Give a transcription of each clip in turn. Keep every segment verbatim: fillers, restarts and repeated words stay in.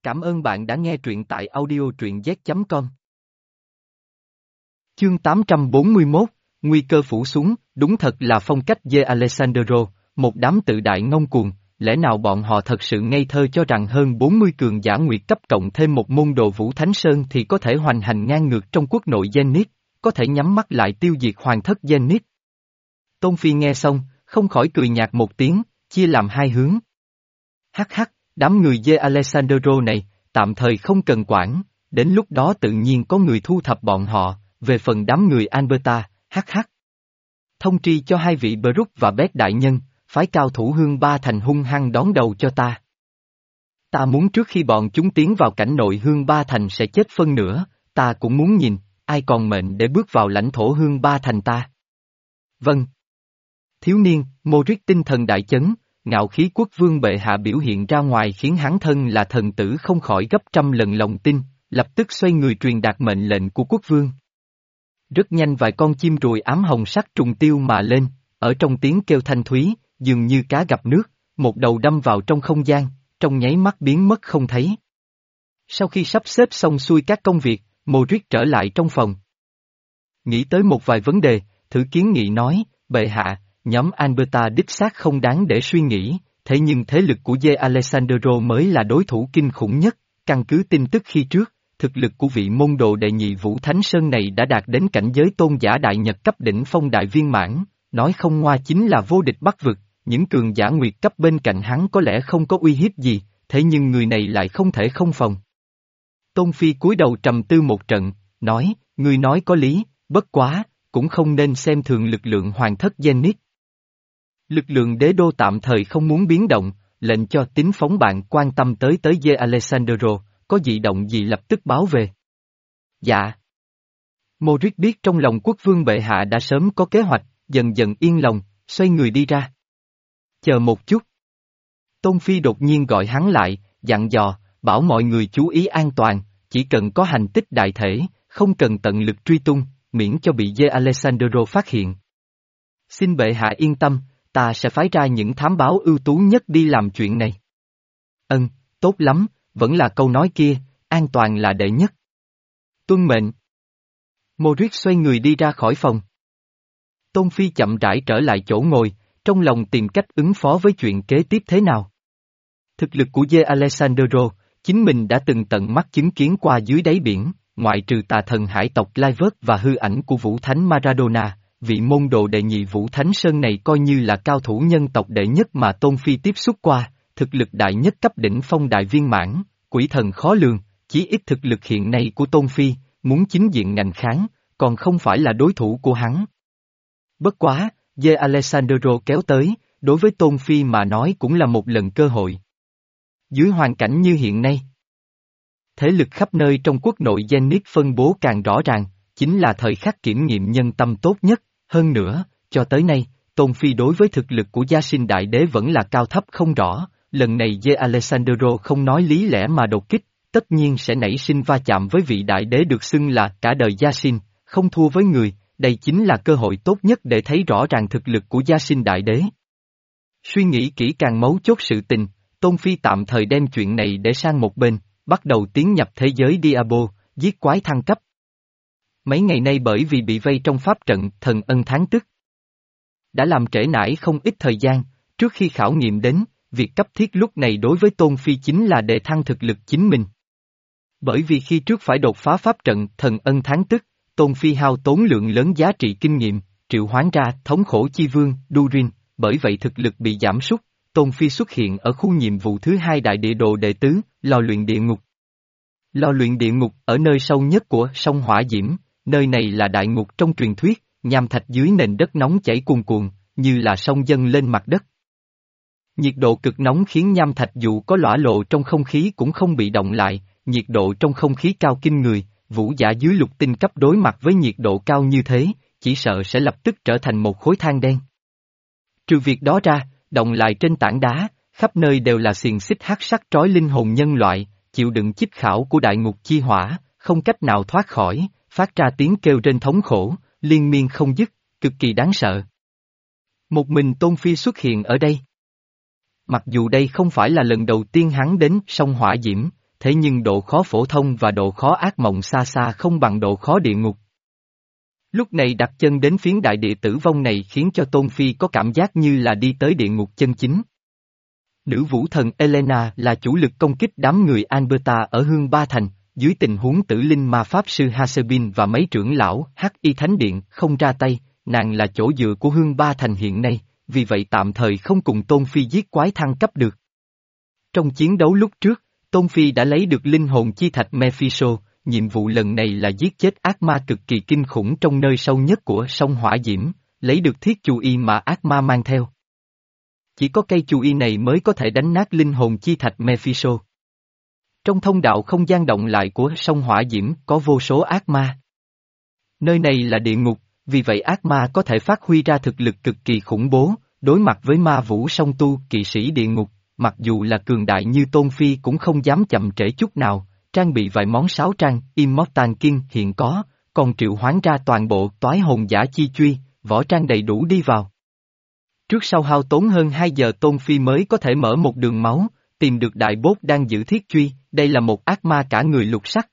Cảm ơn bạn đã nghe truyện tại audio truyện z chấm com. Chương tám trăm bốn mươi mốt, Nguy cơ phủ xuống, đúng thật là phong cách De Alessandro, một đám tự đại ngông cuồng, lẽ nào bọn họ thật sự ngây thơ cho rằng hơn bốn mươi cường giả nguyệt cấp cộng thêm một môn đồ Vũ Thánh Sơn thì có thể hoành hành ngang ngược trong quốc nội Zenith, có thể nhắm mắt lại tiêu diệt hoàng thất Zenith. Tôn Phi nghe xong, không khỏi cười nhạt một tiếng, chia làm hai hướng. Hắc hắc, đám người De Alessandro này, tạm thời không cần quản, đến lúc đó tự nhiên có người thu thập bọn họ, về phần đám người Alberta, hắc hắc. Thông tri cho hai vị Brook và Bét đại nhân, phái cao thủ hương ba thành hung hăng đón đầu cho ta. Ta muốn trước khi bọn chúng tiến vào cảnh nội hương ba thành sẽ chết phân nửa, ta cũng muốn nhìn, ai còn mệnh để bước vào lãnh thổ hương ba thành ta. Vâng. Thiếu niên, Moritz tinh thần đại chấn, ngạo khí quốc vương bệ hạ biểu hiện ra ngoài khiến hắn thân là thần tử không khỏi gấp trăm lần lòng tin, lập tức xoay người truyền đạt mệnh lệnh của quốc vương. Rất nhanh vài con chim ruồi ám hồng sắc trùng tiêu mà lên, ở trong tiếng kêu thanh thúy, dường như cá gặp nước, một đầu đâm vào trong không gian, trong nháy mắt biến mất không thấy. Sau khi sắp xếp xong xuôi các công việc, Moritz trở lại trong phòng. Nghĩ tới một vài vấn đề, thử kiến nghị nói, bệ hạ, nhóm Alberta đích xác không đáng để suy nghĩ, thế nhưng thế lực của De Alessandro mới là đối thủ kinh khủng nhất, căn cứ tin tức khi trước, thực lực của vị môn đồ đệ nhị Vũ Thánh Sơn này đã đạt đến cảnh giới tôn giả đại nhật cấp đỉnh phong đại viên mãn, nói không ngoa chính là vô địch bắc vực, những cường giả nguyệt cấp bên cạnh hắn có lẽ không có uy hiếp gì, thế nhưng người này lại không thể không phòng. Tôn Phi cúi đầu trầm tư một trận, nói, ngươi nói có lý, bất quá, cũng không nên xem thường lực lượng hoàng thất Zenith. Lực lượng đế đô tạm thời không muốn biến động, lệnh cho tín phóng bạn quan tâm tới tới De Alessandro, có dị động gì lập tức báo về. Dạ. Moritz biết trong lòng quốc vương bệ hạ đã sớm có kế hoạch, dần dần yên lòng, xoay người đi ra. Chờ một chút. Tôn Phi đột nhiên gọi hắn lại, dặn dò, bảo mọi người chú ý an toàn, chỉ cần có hành tích đại thể, không cần tận lực truy tung, miễn cho bị De Alessandro phát hiện. Xin bệ hạ yên tâm, ta sẽ phái ra những thám báo ưu tú nhất đi làm chuyện này. Ân, tốt lắm, vẫn là câu nói kia, an toàn là đệ nhất. Tuân mệnh. Moritz xoay người đi ra khỏi phòng. Tôn Phi chậm rãi trở lại chỗ ngồi, trong lòng tìm cách ứng phó với chuyện kế tiếp thế nào. Thực lực của De Alessandro, chính mình đã từng tận mắt chứng kiến qua dưới đáy biển, ngoại trừ tà thần hải tộc Clivert và hư ảnh của Vũ Thánh Maradona. Vị môn đồ đệ nhị Vũ Thánh Sơn này coi như là cao thủ nhân tộc đệ nhất mà Tôn Phi tiếp xúc qua, thực lực đại nhất cấp đỉnh phong đại viên mãn, quỷ thần khó lường, chí ít thực lực hiện nay của Tôn Phi, muốn chính diện ngành kháng, còn không phải là đối thủ của hắn. Bất quá, De Alessandro kéo tới, đối với Tôn Phi mà nói cũng là một lần cơ hội. Dưới hoàn cảnh như hiện nay, thế lực khắp nơi trong quốc nội Zenith phân bố càng rõ ràng, chính là thời khắc kiểm nghiệm nhân tâm tốt nhất. Hơn nữa, cho tới nay, Tôn Phi đối với thực lực của Gia Sinh Đại Đế vẫn là cao thấp không rõ, lần này De Alessandro không nói lý lẽ mà đột kích, tất nhiên sẽ nảy sinh va chạm với vị Đại Đế được xưng là cả đời Gia Sinh, không thua với người, đây chính là cơ hội tốt nhất để thấy rõ ràng thực lực của Gia Sinh Đại Đế. Suy nghĩ kỹ càng mấu chốt sự tình, Tôn Phi tạm thời đem chuyện này để sang một bên, bắt đầu tiến nhập thế giới Diablo, giết quái thăng cấp. Mấy ngày nay bởi vì bị vây trong pháp trận thần ân tháng tức, đã làm trễ nải không ít thời gian, trước khi khảo nghiệm đến, việc cấp thiết lúc này đối với Tôn Phi chính là để thăng thực lực chính mình. Bởi vì khi trước phải đột phá pháp trận thần ân tháng tức, Tôn Phi hao tốn lượng lớn giá trị kinh nghiệm, triệu hoán ra thống khổ chi vương, Durin, bởi vậy thực lực bị giảm sút, Tôn Phi xuất hiện ở khu nhiệm vụ thứ hai đại địa đồ đệ tứ, lò luyện địa ngục. Lò luyện địa ngục ở nơi sâu nhất của sông Hỏa Diễm. Nơi này là đại ngục trong truyền thuyết, nham thạch dưới nền đất nóng chảy cuồn cuộn, như là sông dâng lên mặt đất. Nhiệt độ cực nóng khiến nham thạch dù có lõa lộ trong không khí cũng không bị động lại, nhiệt độ trong không khí cao kinh người, vũ giả dưới lục tinh cấp đối mặt với nhiệt độ cao như thế, chỉ sợ sẽ lập tức trở thành một khối than đen. Trừ việc đó ra, động lại trên tảng đá, khắp nơi đều là xiềng xích hắc sắc trói linh hồn nhân loại, chịu đựng chích khảo của đại ngục chi hỏa, không cách nào thoát khỏi. Phát ra tiếng kêu trên thống khổ, liên miên không dứt, cực kỳ đáng sợ. Một mình Tôn Phi xuất hiện ở đây. Mặc dù đây không phải là lần đầu tiên hắn đến sông Hỏa Diễm, thế nhưng độ khó phổ thông và độ khó ác mộng xa xa không bằng độ khó địa ngục. Lúc này đặt chân đến phiến đại địa tử vong này khiến cho Tôn Phi có cảm giác như là đi tới địa ngục chân chính. Nữ vũ thần Elena là chủ lực công kích đám người Alberta ở Hương Ba Thành, dưới tình huống tử linh ma pháp sư Hasebin và mấy trưởng lão Hắc Y Thánh Điện không ra tay, nàng là chỗ dựa của Hương Ba Thành hiện nay, vì vậy tạm thời không cùng Tôn Phi giết quái thăng cấp được. Trong chiến đấu lúc trước, Tôn Phi đã lấy được linh hồn chi thạch Mephisto, nhiệm vụ lần này là giết chết ác ma cực kỳ kinh khủng trong nơi sâu nhất của sông Hỏa Diễm, lấy được thiết chu y mà ác ma mang theo. Chỉ có cây chu y này mới có thể đánh nát linh hồn chi thạch Mephisto. Trong thông đạo không gian động lại của sông Hỏa Diễm có vô số ác ma. Nơi này là địa ngục, vì vậy ác ma có thể phát huy ra thực lực cực kỳ khủng bố, đối mặt với ma vũ song tu kỵ sĩ địa ngục, mặc dù là cường đại như Tôn Phi cũng không dám chậm trễ chút nào, trang bị vài món sáo trang Immortal King hiện có, còn triệu hoán ra toàn bộ toái hồn giả chi truy, võ trang đầy đủ đi vào. Trước sau hao tốn hơn hai giờ Tôn Phi mới có thể mở một đường máu, tìm được đại bốt đang giữ thiết truy, đây là một ác ma cả người lục sắc.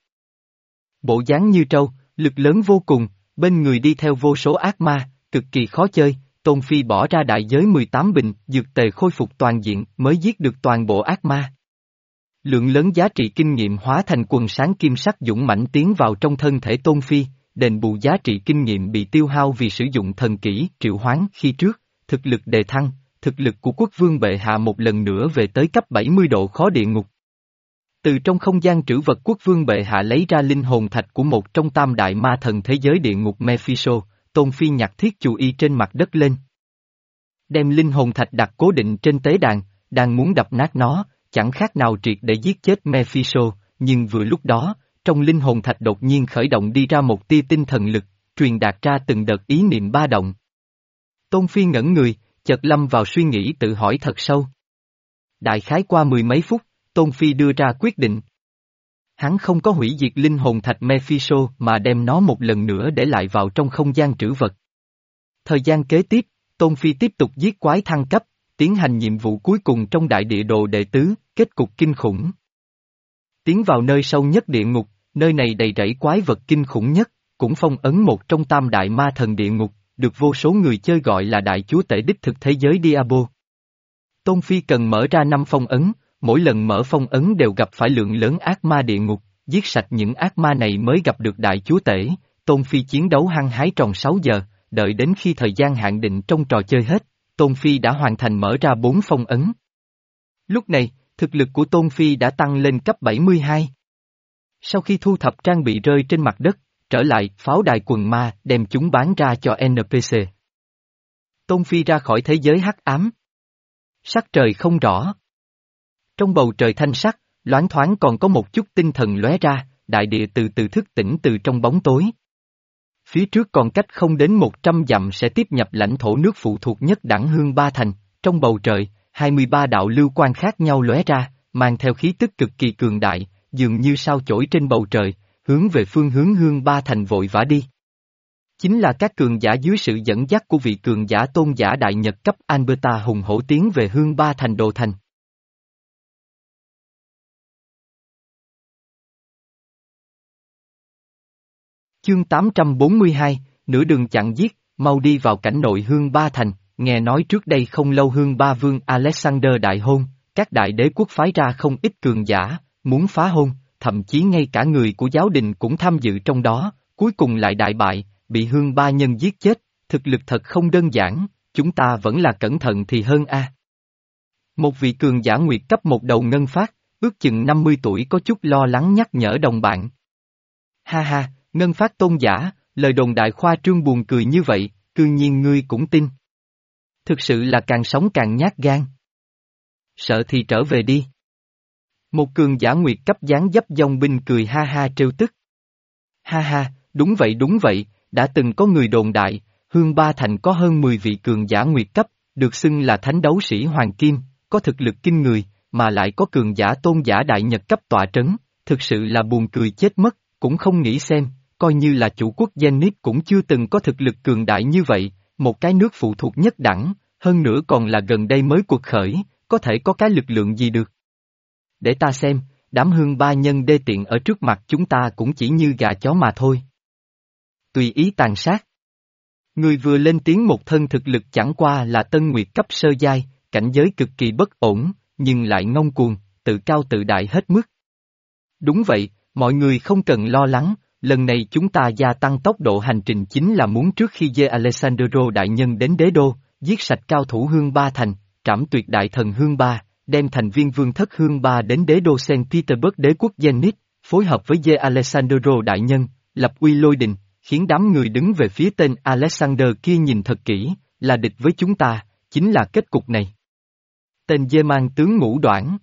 Bộ dáng như trâu, lực lớn vô cùng, bên người đi theo vô số ác ma, cực kỳ khó chơi, Tôn Phi bỏ ra đại giới mười tám bình, dược tề khôi phục toàn diện mới giết được toàn bộ ác ma. Lượng lớn giá trị kinh nghiệm hóa thành quần sáng kim sắc dũng mãnh tiến vào trong thân thể Tôn Phi, đền bù giá trị kinh nghiệm bị tiêu hao vì sử dụng thần kỹ triệu hoán khi trước, thực lực đề thăng, thực lực của quốc vương bệ hạ một lần nữa về tới cấp bảy mươi độ khó địa ngục. Từ trong không gian trữ vật quốc vương bệ hạ lấy ra linh hồn thạch của một trong tam đại ma thần thế giới địa ngục Mephisto, Tôn Phi nhặt thiết chù y trên mặt đất lên. Đem linh hồn thạch đặt cố định trên tế đàn, đang muốn đập nát nó, chẳng khác nào triệt để giết chết Mephisto, nhưng vừa lúc đó, trong linh hồn thạch đột nhiên khởi động đi ra một tia tinh thần lực, truyền đạt ra từng đợt ý niệm ba động. Tôn Phi ngẩn người, chợt lâm vào suy nghĩ tự hỏi thật sâu. Đại khái qua mười mấy phút, Tôn Phi đưa ra quyết định. Hắn không có hủy diệt linh hồn thạch Mephisto mà đem nó một lần nữa để lại vào trong không gian trữ vật. Thời gian kế tiếp, Tôn Phi tiếp tục giết quái thăng cấp, tiến hành nhiệm vụ cuối cùng trong đại địa đồ đệ tứ, kết cục kinh khủng. Tiến vào nơi sâu nhất địa ngục, nơi này đầy rẫy quái vật kinh khủng nhất, cũng phong ấn một trong tam đại ma thần địa ngục, được vô số người chơi gọi là đại chúa tể đích thực thế giới Diablo. Tôn Phi cần mở ra năm phong ấn, mỗi lần mở phong ấn đều gặp phải lượng lớn ác ma địa ngục, giết sạch những ác ma này mới gặp được đại chúa tể. Tôn Phi chiến đấu hăng hái tròn sáu giờ, đợi đến khi thời gian hạn định trong trò chơi hết, Tôn Phi đã hoàn thành mở ra bốn phong ấn. Lúc này, thực lực của Tôn Phi đã tăng lên cấp bảy mươi hai. Sau khi thu thập trang bị rơi trên mặt đất, trở lại pháo đài quần ma đem chúng bán ra cho en pê xê. Tôn Phi ra khỏi thế giới hắc ám. Sắc trời không rõ. Trong bầu trời thanh sắc, loáng thoáng còn có một chút tinh thần lóe ra, đại địa từ từ thức tỉnh từ trong bóng tối. Phía trước còn cách không đến một trăm dặm sẽ tiếp nhập lãnh thổ nước phụ thuộc nhất đẳng Hương Ba Thành, trong bầu trời, hai mươi ba đạo lưu quang khác nhau lóe ra, mang theo khí tức cực kỳ cường đại, dường như sao chổi trên bầu trời, hướng về phương hướng Hương Ba Thành vội vã đi. Chính là các cường giả dưới sự dẫn dắt của vị cường giả tôn giả đại nhật cấp Alberta hùng hổ tiến về Hương Ba Thành đồ thành. Chương tám trăm bốn mươi hai, nửa đường chặn giết, mau đi vào cảnh nội Hương Ba Thành, nghe nói trước đây không lâu Hương Ba Vương Alexander đại hôn, các đại đế quốc phái ra không ít cường giả, muốn phá hôn, thậm chí ngay cả người của giáo đình cũng tham dự trong đó, cuối cùng lại đại bại, bị Hương Ba nhân giết chết, thực lực thật không đơn giản, chúng ta vẫn là cẩn thận thì hơn a. Một vị cường giả nguyệt cấp một đầu ngân phát, ước chừng năm mươi tuổi có chút lo lắng nhắc nhở đồng bạn. Ha ha, ngân phát tôn giả, lời đồn đại khoa trương buồn cười như vậy, cư nhiên ngươi cũng tin. Thực sự là càng sống càng nhát gan. Sợ thì trở về đi. Một cường giả nguyệt cấp dáng dấp dòng binh cười ha ha trêu tức. Ha ha, đúng vậy đúng vậy, đã từng có người đồn đại, Hương Ba Thành có hơn mười vị cường giả nguyệt cấp, được xưng là thánh đấu sĩ Hoàng Kim, có thực lực kinh người, mà lại có cường giả tôn giả đại nhật cấp tọa trấn, thực sự là buồn cười chết mất, cũng không nghĩ xem, coi như là chủ quốc Zenith cũng chưa từng có thực lực cường đại như vậy, một cái nước phụ thuộc nhất đẳng, hơn nữa còn là gần đây mới cuộc khởi, có thể có cái lực lượng gì được. Để ta xem, đám hương ba nhân đê tiện ở trước mặt chúng ta cũng chỉ như gà chó mà thôi. Tùy ý tàn sát. Người vừa lên tiếng một thân thực lực chẳng qua là tân nguyệt cấp sơ giai, cảnh giới cực kỳ bất ổn, nhưng lại ngông cuồng, tự cao tự đại hết mức. Đúng vậy, mọi người không cần lo lắng, lần này chúng ta gia tăng tốc độ hành trình chính là muốn trước khi De Alessandro đại nhân đến đế đô, giết sạch cao thủ hương ba thành, trảm tuyệt đại thần hương ba, đem thành viên vương thất hương ba đến đế đô Saint Petersburg đế quốc Zenith, phối hợp với De Alessandro đại nhân, lập uy lôi đình, khiến đám người đứng về phía tên Alexander kia nhìn thật kỹ, là địch với chúng ta, chính là kết cục này. Tên dê mang tướng ngũ đoản.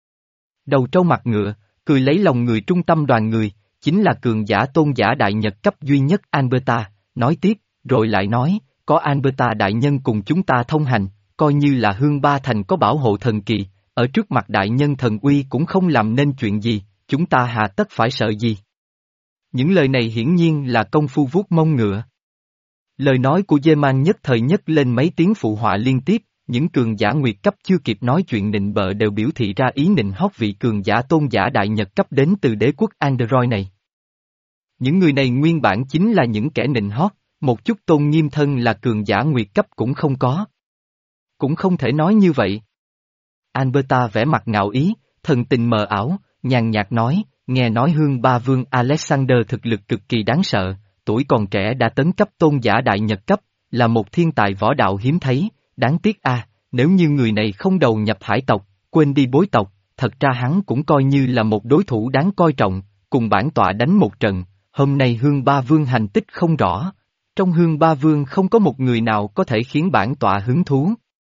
Đầu trâu mặt ngựa, cười lấy lòng người trung tâm đoàn người, chính là cường giả tôn giả đại nhật cấp duy nhất Alberta, nói tiếp, rồi lại nói, có Alberta đại nhân cùng chúng ta thông hành, coi như là hương ba thành có bảo hộ thần kỳ, ở trước mặt đại nhân thần uy cũng không làm nên chuyện gì, chúng ta hà tất phải sợ gì. Những lời này hiển nhiên là công phu vuốt mông ngựa. Lời nói của dê mang nhất thời nhất lên mấy tiếng phụ họa liên tiếp, những cường giả nguyệt cấp chưa kịp nói chuyện nịnh bợ đều biểu thị ra ý nịnh hót vị cường giả tôn giả đại nhật cấp đến từ đế quốc Android này. Những người này nguyên bản chính là những kẻ nịnh hót, một chút tôn nghiêm thân là cường giả nguyệt cấp cũng không có. Cũng không thể nói như vậy. Alberta vẽ mặt ngạo ý, thần tình mờ ảo, nhàn nhạt nói, nghe nói hương ba vương Alexander thực lực cực kỳ đáng sợ, tuổi còn trẻ đã tấn cấp tôn giả đại nhật cấp, là một thiên tài võ đạo hiếm thấy, đáng tiếc a, nếu như người này không đầu nhập hải tộc, quên đi bối tộc, thật ra hắn cũng coi như là một đối thủ đáng coi trọng, cùng bản tọa đánh một trận, hôm nay hương ba vương hành tích không rõ, trong hương ba vương không có một người nào có thể khiến bản tọa hứng thú.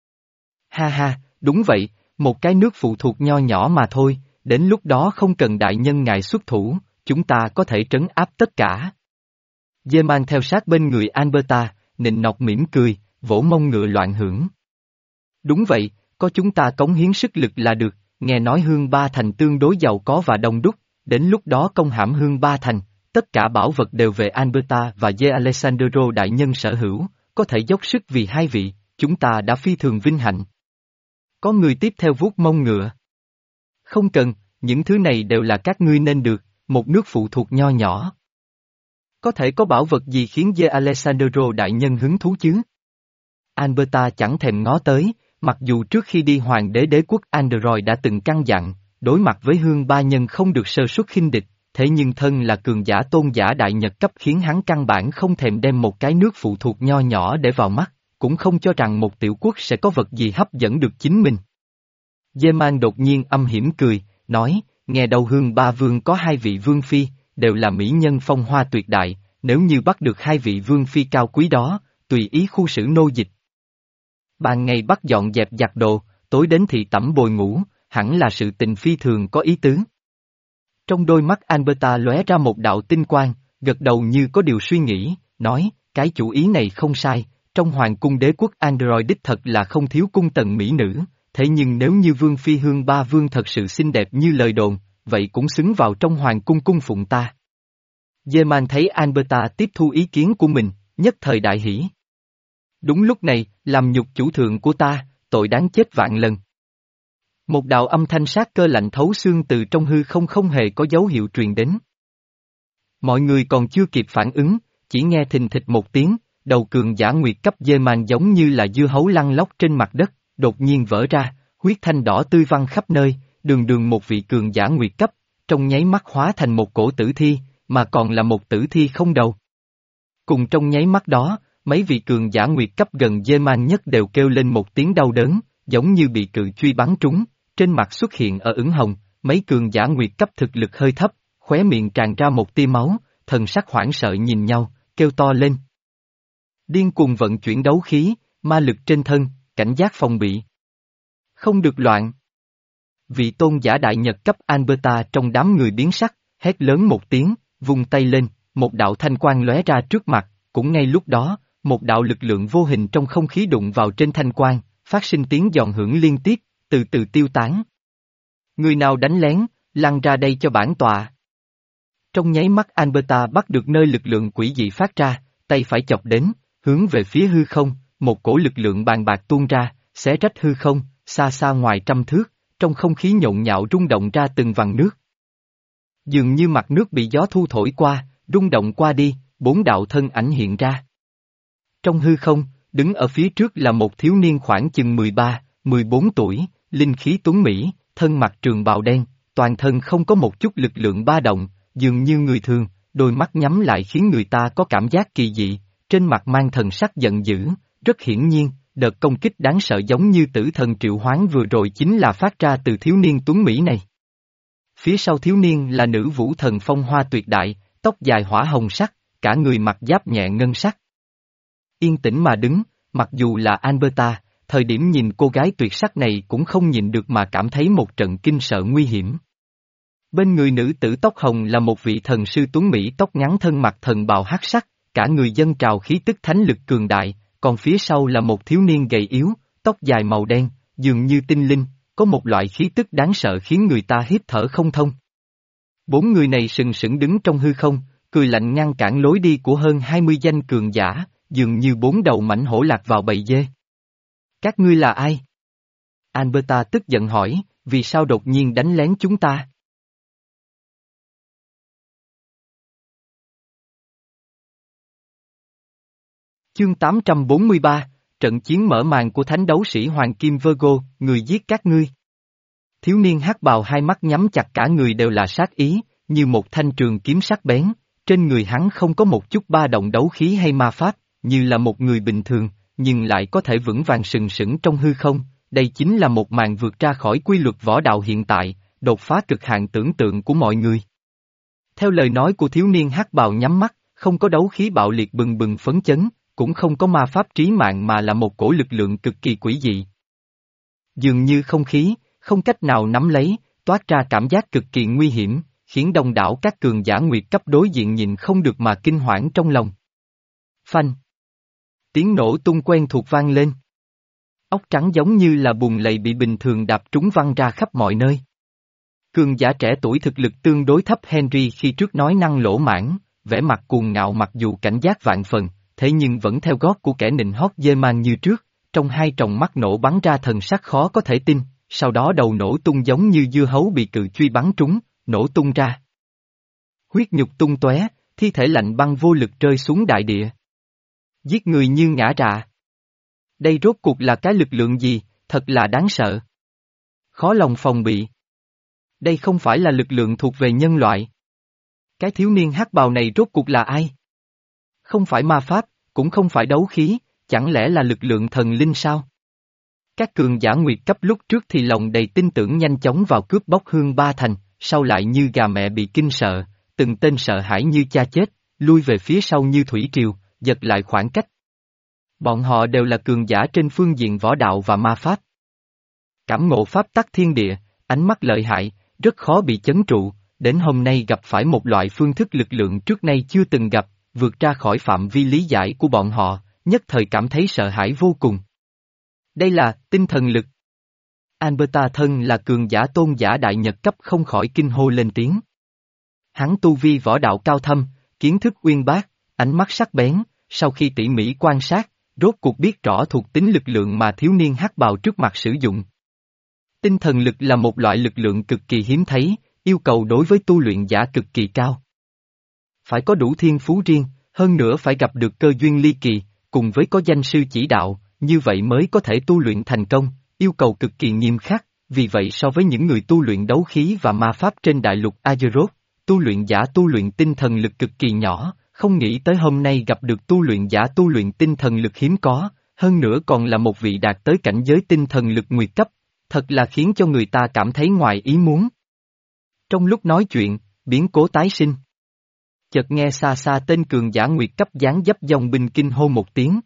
Ha ha, đúng vậy, một cái nước phụ thuộc nho nhỏ mà thôi, đến lúc đó không cần đại nhân ngài xuất thủ, chúng ta có thể trấn áp tất cả. Dê mang theo sát bên người Alberta, nịnh nọt mỉm cười, vỗ mông ngựa loạn hưởng. Đúng vậy, có chúng ta cống hiến sức lực là được, nghe nói hương ba thành tương đối giàu có và đông đúc, đến lúc đó công hãm hương ba thành, tất cả bảo vật đều về Alberta và De Alessandro đại nhân sở hữu, có thể dốc sức vì hai vị, chúng ta đã phi thường vinh hạnh. Có người tiếp theo vuốt mông ngựa. Không cần, những thứ này đều là các ngươi nên được, một nước phụ thuộc nho nhỏ. Có thể có bảo vật gì khiến De Alessandro đại nhân hứng thú chứ? Alberta chẳng thèm ngó tới, mặc dù trước khi đi hoàng đế đế quốc Android đã từng căn dặn, đối mặt với hương ba nhân không được sơ suất khinh địch, thế nhưng thân là cường giả tôn giả đại nhật cấp khiến hắn căn bản không thèm đem một cái nước phụ thuộc nho nhỏ để vào mắt, cũng không cho rằng một tiểu quốc sẽ có vật gì hấp dẫn được chính mình. Dê mang đột nhiên âm hiểm cười, nói, nghe đầu hương ba vương có hai vị vương phi, đều là mỹ nhân phong hoa tuyệt đại, nếu như bắt được hai vị vương phi cao quý đó, tùy ý khu xử nô dịch. Ban ngày bắt dọn dẹp giặt đồ, tối đến thị tẩm bồi ngủ, hẳn là sự tình phi thường có ý tứ. Trong đôi mắt Alberta lóe ra một đạo tinh quang, gật đầu như có điều suy nghĩ, nói, cái chủ ý này không sai, trong hoàng cung đế quốc Android đích thật là không thiếu cung tần mỹ nữ, thế nhưng nếu như vương phi hương ba vương thật sự xinh đẹp như lời đồn, vậy cũng xứng vào trong hoàng cung cung phụng ta. Dê man thấy Alberta tiếp thu ý kiến của mình, nhất thời đại hỷ. Đúng lúc này, làm nhục chủ thượng của ta, tội đáng chết vạn lần. Một đạo âm thanh sát cơ lạnh thấu xương từ trong hư không không hề có dấu hiệu truyền đến. Mọi người còn chưa kịp phản ứng, chỉ nghe thình thịch một tiếng, đầu cường giả nguyệt cấp dê man giống như là dưa hấu lăn lóc trên mặt đất, đột nhiên vỡ ra, huyết thanh đỏ tươi văng khắp nơi, đường đường một vị cường giả nguyệt cấp, trong nháy mắt hóa thành một cổ tử thi, mà còn là một tử thi không đầu. Cùng trong nháy mắt đó, mấy vị cường giả nguyệt cấp gần dê man nhất đều kêu lên một tiếng đau đớn, giống như bị cự truy bắn trúng, trên mặt xuất hiện ở ửng hồng, mấy cường giả nguyệt cấp thực lực hơi thấp, khóe miệng tràn ra một tia máu, thần sắc hoảng sợ nhìn nhau, kêu to lên. Điên cuồng vận chuyển đấu khí, ma lực trên thân, cảnh giác phòng bị. Không được loạn. Vị tôn giả đại nhật cấp Alberta trong đám người biến sắc, hét lớn một tiếng, vung tay lên, một đạo thanh quang lóe ra trước mặt, cũng ngay lúc đó, một đạo lực lượng vô hình trong không khí đụng vào trên thanh quang, phát sinh tiếng giòn hưởng liên tiếp, từ từ tiêu tán. Người nào đánh lén, lăn ra đây cho bản tọa. Trong nháy mắt Alberta bắt được nơi lực lượng quỷ dị phát ra, tay phải chọc đến, hướng về phía hư không, một cổ lực lượng bàn bạc tuôn ra, xé rách hư không, xa xa ngoài trăm thước, trong không khí nhộn nhạo rung động ra từng vầng nước, Dường như mặt nước bị gió thu thổi qua, rung động qua đi, bốn đạo thân ảnh hiện ra. Trong hư không, đứng ở phía trước là một thiếu niên khoảng chừng mười ba, mười bốn tuổi, linh khí tuấn mỹ, thân mặc trường bào đen, toàn thân không có một chút lực lượng ba động, dường như người thường, đôi mắt nhắm lại khiến người ta có cảm giác kỳ dị, trên mặt mang thần sắc giận dữ, rất hiển nhiên, đợt công kích đáng sợ giống như tử thần triệu hoán vừa rồi chính là phát ra từ thiếu niên tuấn mỹ này. Phía sau thiếu niên là nữ vũ thần phong hoa tuyệt đại, tóc dài hỏa hồng sắc, cả người mặc giáp nhẹ ngân sắc. Yên tĩnh mà đứng, mặc dù là Alberta, thời điểm nhìn cô gái tuyệt sắc này cũng không nhìn được mà cảm thấy một trận kinh sợ nguy hiểm. Bên người nữ tử tóc hồng là một vị thần sư tuấn mỹ tóc ngắn thân mặc thần bào hắc sắc, cả người dân trào khí tức thánh lực cường đại, còn phía sau là một thiếu niên gầy yếu, tóc dài màu đen, dường như tinh linh, có một loại khí tức đáng sợ khiến người ta hít thở không thông. Bốn người này sừng sững đứng trong hư không, cười lạnh ngăn cản lối đi của hơn hai mươi danh cường giả, dường như bốn đầu mãnh hổ lạc vào bầy dê. Các ngươi là ai? Alberta tức giận hỏi, vì sao đột nhiên đánh lén chúng ta? Chương tám trăm bốn mươi ba, trận chiến mở màn của thánh đấu sĩ Hoàng Kim Virgo, người giết các ngươi. Thiếu niên hắc bào hai mắt nhắm chặt cả người đều là sát ý, như một thanh trường kiếm sắc bén, trên người hắn không có một chút ba động đấu khí hay ma pháp, như là một người bình thường, nhưng lại có thể vững vàng sừng sững trong hư không, đây chính là một màn vượt ra khỏi quy luật võ đạo hiện tại, đột phá cực hạn tưởng tượng của mọi người. Theo lời nói của thiếu niên hắc bào nhắm mắt, không có đấu khí bạo liệt bừng bừng phấn chấn, cũng không có ma pháp trí mạng mà là một cổ lực lượng cực kỳ quỷ dị. Dường như không khí, không cách nào nắm lấy, toát ra cảm giác cực kỳ nguy hiểm, khiến đông đảo các cường giả nguyệt cấp đối diện nhìn không được mà kinh hoảng trong lòng. Phanh. Tiếng nổ tung quen thuộc vang lên. Ốc trắng giống như là bùn lầy bị bình thường đạp trúng văng ra khắp mọi nơi. Cường giả trẻ tuổi thực lực tương đối thấp Henry khi trước nói năng lỗ mãn, vẻ mặt cuồng ngạo mặc dù cảnh giác vạn phần, thế nhưng vẫn theo gót của kẻ nịnh hót dê man như trước, trong hai tròng mắt nổ bắn ra thần sắc khó có thể tin, sau đó đầu nổ tung giống như dưa hấu bị cự truy bắn trúng, nổ tung ra. Huyết nhục tung tóe, thi thể lạnh băng vô lực rơi xuống đại địa. Giết người như ngã rạ. Đây rốt cuộc là cái lực lượng gì, thật là đáng sợ. Khó lòng phòng bị. Đây không phải là lực lượng thuộc về nhân loại. Cái thiếu niên hắc bào này rốt cuộc là ai? Không phải ma pháp, cũng không phải đấu khí, chẳng lẽ là lực lượng thần linh sao? Các cường giả nguyệt cấp lúc trước thì lòng đầy tin tưởng nhanh chóng vào cướp bóc hương ba thành, sau lại như gà mẹ bị kinh sợ, từng tên sợ hãi như cha chết, lui về phía sau như thủy triều, giật lại khoảng cách. Bọn họ đều là cường giả trên phương diện võ đạo và ma pháp. Cảm ngộ pháp tắc thiên địa, ánh mắt lợi hại, rất khó bị chấn trụ, đến hôm nay gặp phải một loại phương thức lực lượng trước nay chưa từng gặp, vượt ra khỏi phạm vi lý giải của bọn họ, nhất thời cảm thấy sợ hãi vô cùng. Đây là tinh thần lực. Alberta thân là cường giả tôn giả đại nhật cấp không khỏi kinh hô lên tiếng. Hắn tu vi võ đạo cao thâm, kiến thức uyên bác, ánh mắt sắc bén, sau khi tỉ mỉ quan sát, rốt cuộc biết rõ thuộc tính lực lượng mà thiếu niên hắc bào trước mặt sử dụng. Tinh thần lực là một loại lực lượng cực kỳ hiếm thấy, yêu cầu đối với tu luyện giả cực kỳ cao. Phải có đủ thiên phú riêng, hơn nữa phải gặp được cơ duyên ly kỳ, cùng với có danh sư chỉ đạo, như vậy mới có thể tu luyện thành công, yêu cầu cực kỳ nghiêm khắc, vì vậy so với những người tu luyện đấu khí và ma pháp trên đại lục Azeroth, tu luyện giả tu luyện tinh thần lực cực kỳ nhỏ, không nghĩ tới hôm nay gặp được tu luyện giả tu luyện tinh thần lực hiếm có, hơn nữa còn là một vị đạt tới cảnh giới tinh thần lực nguyệt cấp, thật là khiến cho người ta cảm thấy ngoài ý muốn. Trong lúc nói chuyện, biến cố tái sinh. Chợt nghe xa xa tên cường giả nguyệt cấp dáng dấp dòng binh kinh hô một tiếng.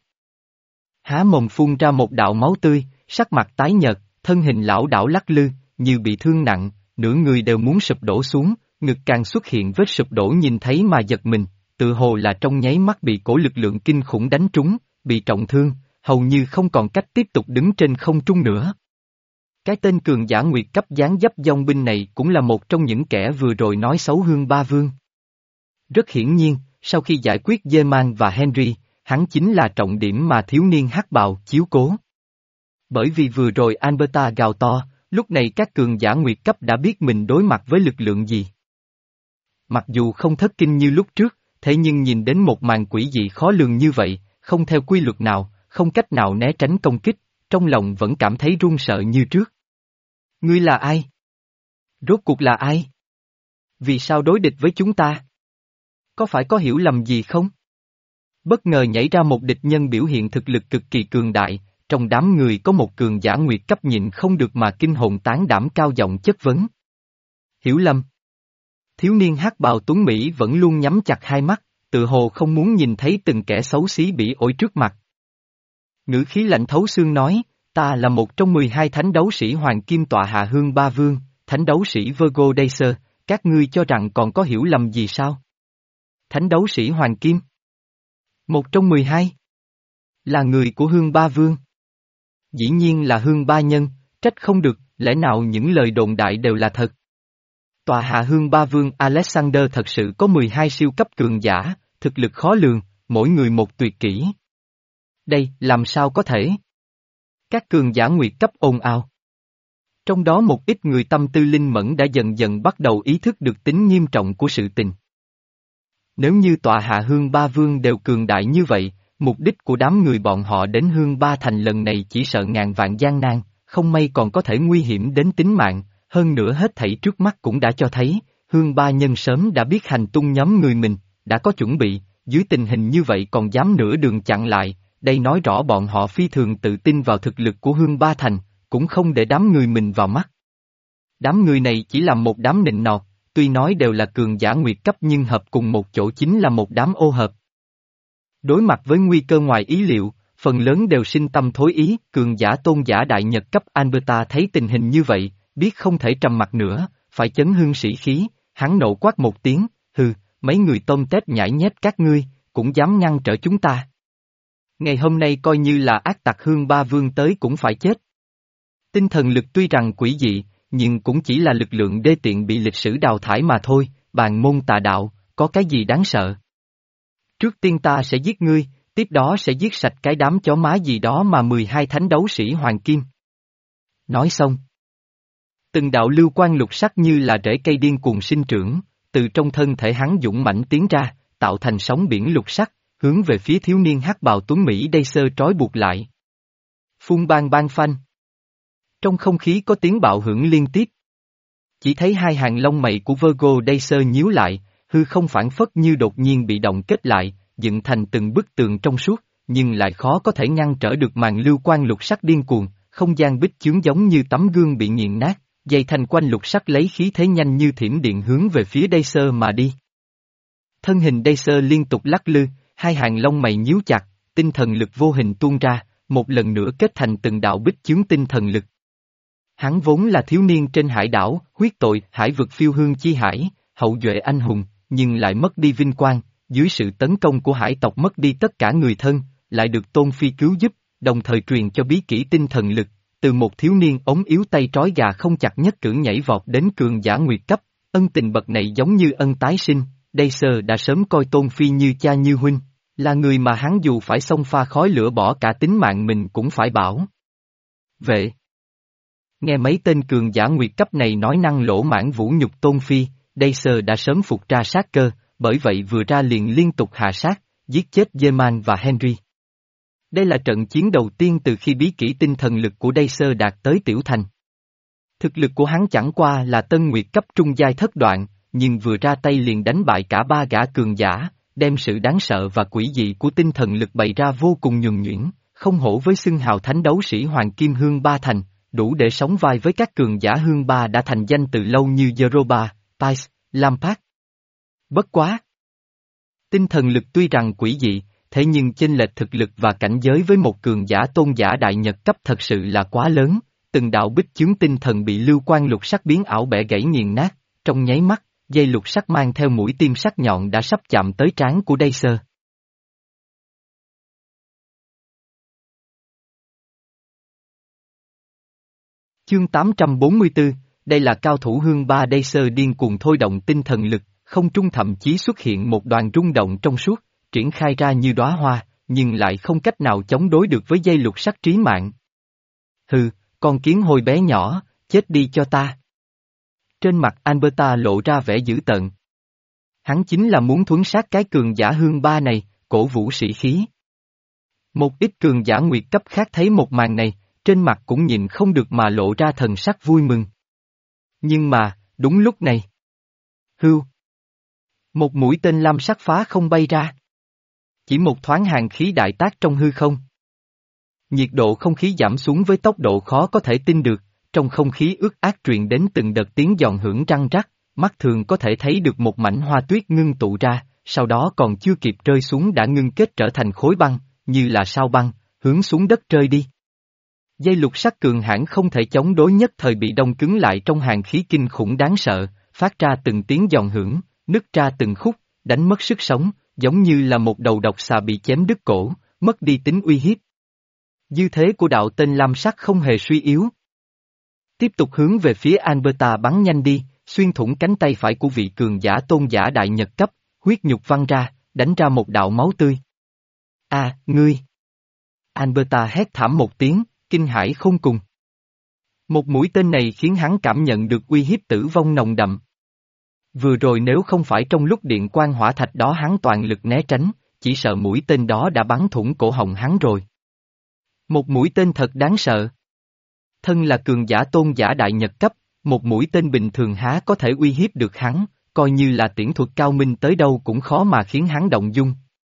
Há mồm phun ra một đạo máu tươi, sắc mặt tái nhợt, thân hình lão đảo lắc lư, như bị thương nặng, nửa người đều muốn sụp đổ xuống, ngực càng xuất hiện vết sụp đổ nhìn thấy mà giật mình, tự hồ là trong nháy mắt bị cổ lực lượng kinh khủng đánh trúng, bị trọng thương, hầu như không còn cách tiếp tục đứng trên không trung nữa. Cái tên cường giả nguyệt cấp dáng dấp dòng binh này cũng là một trong những kẻ vừa rồi nói xấu Hương Ba Vương. Rất hiển nhiên, sau khi giải quyết Zeman và Henry, hắn chính là trọng điểm mà thiếu niên hắc bào chiếu cố. Bởi vì vừa rồi Alberta gào to, lúc này các cường giả nguyệt cấp đã biết mình đối mặt với lực lượng gì. mặc dù không thất kinh như lúc trước, thế nhưng nhìn đến một màn quỷ dị khó lường như vậy, không theo quy luật nào, không cách nào né tránh công kích, trong lòng vẫn cảm thấy run sợ như trước. Ngươi là ai? Rốt cuộc là ai? Vì sao đối địch với chúng ta? Có phải có hiểu lầm gì không? Bất ngờ nhảy ra một địch nhân biểu hiện thực lực cực kỳ cường đại, trong đám người có một cường giả nguyệt cấp nhịn không được mà kinh hồn tán đảm cao giọng chất vấn. Hiểu lầm. Thiếu niên hắc bào tuấn Mỹ vẫn luôn nhắm chặt hai mắt, tự hồ không muốn nhìn thấy từng kẻ xấu xí bỉ ổi trước mặt. Ngữ khí lạnh thấu xương nói, ta là một trong mười hai thánh đấu sĩ hoàng kim tọa hạ hương ba vương, thánh đấu sĩ Virgo Dacer, các ngươi cho rằng còn có hiểu lầm gì sao? Thánh đấu sĩ hoàng kim. Một trong mười hai. Là người của hương ba vương. Dĩ nhiên là hương ba nhân, trách không được, lẽ nào những lời đồn đại đều là thật? Tòa hạ hương ba vương Alexander thật sự có mười hai siêu cấp cường giả, thực lực khó lường, mỗi người một tuyệt kỹ. Đây, làm sao có thể? Các cường giả nguyệt cấp ồn ào. Trong đó một ít người tâm tư linh mẫn đã dần dần bắt đầu ý thức được tính nghiêm trọng của sự tình. Nếu như tọa hạ hương ba vương đều cường đại như vậy, mục đích của đám người bọn họ đến hương ba thành lần này chỉ sợ ngàn vạn gian nan, không may còn có thể nguy hiểm đến tính mạng, hơn nữa hết thảy trước mắt cũng đã cho thấy, hương ba nhân sớm đã biết hành tung nhóm người mình, đã có chuẩn bị, dưới tình hình như vậy còn dám nửa đường chặn lại, đây nói rõ bọn họ phi thường tự tin vào thực lực của hương ba thành, cũng không để đám người mình vào mắt. Đám người này chỉ là một đám nịnh nọt, tuy nói đều là cường giả nguyệt cấp nhưng hợp cùng một chỗ chính là một đám ô hợp. Đối mặt với nguy cơ ngoài ý liệu, phần lớn đều sinh tâm thối ý, cường giả tôn giả đại nhật cấp Alberta thấy tình hình như vậy, biết không thể trầm mặc nữa, phải chấn hương sĩ khí, hắn nộ quát một tiếng, hừ, mấy người tôm tép nhãi nhép các ngươi, cũng dám ngăn trở chúng ta. Ngày hôm nay coi như là ác tặc hương ba vương tới cũng phải chết. Tinh thần lực tuy rằng quỷ dị, nhưng cũng chỉ là lực lượng đê tiện bị lịch sử đào thải mà thôi, bàn môn tà đạo, có cái gì đáng sợ. Trước tiên ta sẽ giết ngươi, tiếp đó sẽ giết sạch cái đám chó má gì đó mà mười hai thánh đấu sĩ hoàng kim. Nói xong. Từng đạo lưu quang lục sắc như là rễ cây điên cuồng sinh trưởng, từ trong thân thể hắn dũng mãnh tiến ra, tạo thành sóng biển lục sắc, hướng về phía thiếu niên hắc bào tuấn Mỹ đây sơ trói buộc lại. Phun bang bang phanh. Trong không khí có tiếng bạo hưởng liên tiếp. Chỉ thấy hai hàng lông mày của Virgo Dacer nhíu lại, hư không phản phất như đột nhiên bị động kết lại, dựng thành từng bức tường trong suốt, nhưng lại khó có thể ngăn trở được màn lưu quang lục sắc điên cuồng, không gian bích chướng giống như tấm gương bị nghiền nát, dây thành quanh lục sắc lấy khí thế nhanh như thiểm điện hướng về phía Dacer mà đi. Thân hình Dacer liên tục lắc lư, hai hàng lông mày nhíu chặt, tinh thần lực vô hình tuôn ra, một lần nữa kết thành từng đạo bích chướng tinh thần lực. Hắn vốn là thiếu niên trên hải đảo, huyết tội, hải vực phiêu hương chi hải, hậu duệ anh hùng, nhưng lại mất đi vinh quang, dưới sự tấn công của hải tộc mất đi tất cả người thân, lại được Tôn Phi cứu giúp, đồng thời truyền cho bí kỹ tinh thần lực, từ một thiếu niên ống yếu tay trói gà không chặt nhất cử nhảy vọt đến cường giả nguyệt cấp, ân tình bậc này giống như ân tái sinh, Dacer đã sớm coi Tôn Phi như cha như huynh, là người mà hắn dù phải xông pha khói lửa bỏ cả tính mạng mình cũng phải bảo vệ. Nghe mấy tên cường giả nguyệt cấp này nói năng lỗ mãn vũ nhục Tôn Phi, Dacer đã sớm phục ra sát cơ, bởi vậy vừa ra liền liên tục hạ sát, giết chết Zeman và Henry. Đây là trận chiến đầu tiên từ khi bí kỹ tinh thần lực của Dacer đạt tới tiểu thành. Thực lực của hắn chẳng qua là tân nguyệt cấp trung giai thất đoạn, nhưng vừa ra tay liền đánh bại cả ba gã cường giả, đem sự đáng sợ và quỷ dị của tinh thần lực bày ra vô cùng nhuần nhuyễn, không hổ với xưng hào thánh đấu sĩ Hoàng Kim Hương Ba Thành, đủ để sóng vai với các cường giả Hương Ba đã thành danh từ lâu như Zeroba, Tice, Lampard. Bất quá! Tinh thần lực tuy rằng quỷ dị, thế nhưng chênh lệch thực lực và cảnh giới với một cường giả tôn giả đại nhật cấp thật sự là quá lớn, từng đạo bích chướng tinh thần bị lưu quang lục sắc biến ảo bẻ gãy nghiền nát, trong nháy mắt, dây lục sắc mang theo mũi tim sắc nhọn đã sắp chạm tới trán của Dacer. Chương tám trăm bốn mươi tư, đây là cao thủ hương ba Dacer điên cuồng thôi động tinh thần lực, không trung thậm chí xuất hiện một đoàn rung động trong suốt, triển khai ra như đóa hoa, nhưng lại không cách nào chống đối được với dây lục sắc trí mạng. Hừ, con kiến hôi bé nhỏ, chết đi cho ta. Trên mặt Alberta lộ ra vẻ dữ tợn. Hắn chính là muốn thuấn sát cái cường giả hương ba này, cổ vũ sĩ khí. Một ít cường giả nguyệt cấp khác thấy một màn này, trên mặt cũng nhìn không được mà lộ ra thần sắc vui mừng. Nhưng mà, đúng lúc này. Hưu. Một mũi tên lam sắc phá không bay ra. Chỉ một thoáng hàn khí đại tác trong hư không. Nhiệt độ không khí giảm xuống với tốc độ khó có thể tin được, trong không khí ướt át truyền đến từng đợt tiếng giòn hưởng răng rắc, mắt thường có thể thấy được một mảnh hoa tuyết ngưng tụ ra, sau đó còn chưa kịp rơi xuống đã ngưng kết trở thành khối băng, như là sao băng, hướng xuống đất rơi đi. Dây lục sắt cường hãn không thể chống đối nhất thời bị đông cứng lại trong hàn khí kinh khủng đáng sợ, phát ra từng tiếng giòn hưởng, nứt ra từng khúc, đánh mất sức sống, giống như là một đầu độc xà bị chém đứt cổ, mất đi tính uy hiếp. Dư thế của đạo tên lam sắc không hề suy yếu. Tiếp tục hướng về phía Alberta bắn nhanh đi, xuyên thủng cánh tay phải của vị cường giả tôn giả đại nhật cấp, huyết nhục văng ra, đánh ra một đạo máu tươi. A, à, ngươi! Alberta hét thảm một tiếng, kinh hãi không cùng. Một mũi tên này khiến hắn cảm nhận được uy hiếp tử vong nồng đậm. Vừa rồi nếu không phải trong lúc điện quang hỏa thạch đó hắn toàn lực né tránh, chỉ sợ mũi tên đó đã bắn thủng cổ họng hắn rồi. Một mũi tên thật đáng sợ. Thân là cường giả tôn giả đại nhật cấp, một mũi tên bình thường há có thể uy hiếp được hắn, coi như là tiễn thuật cao minh tới đâu cũng khó mà khiến hắn động dung.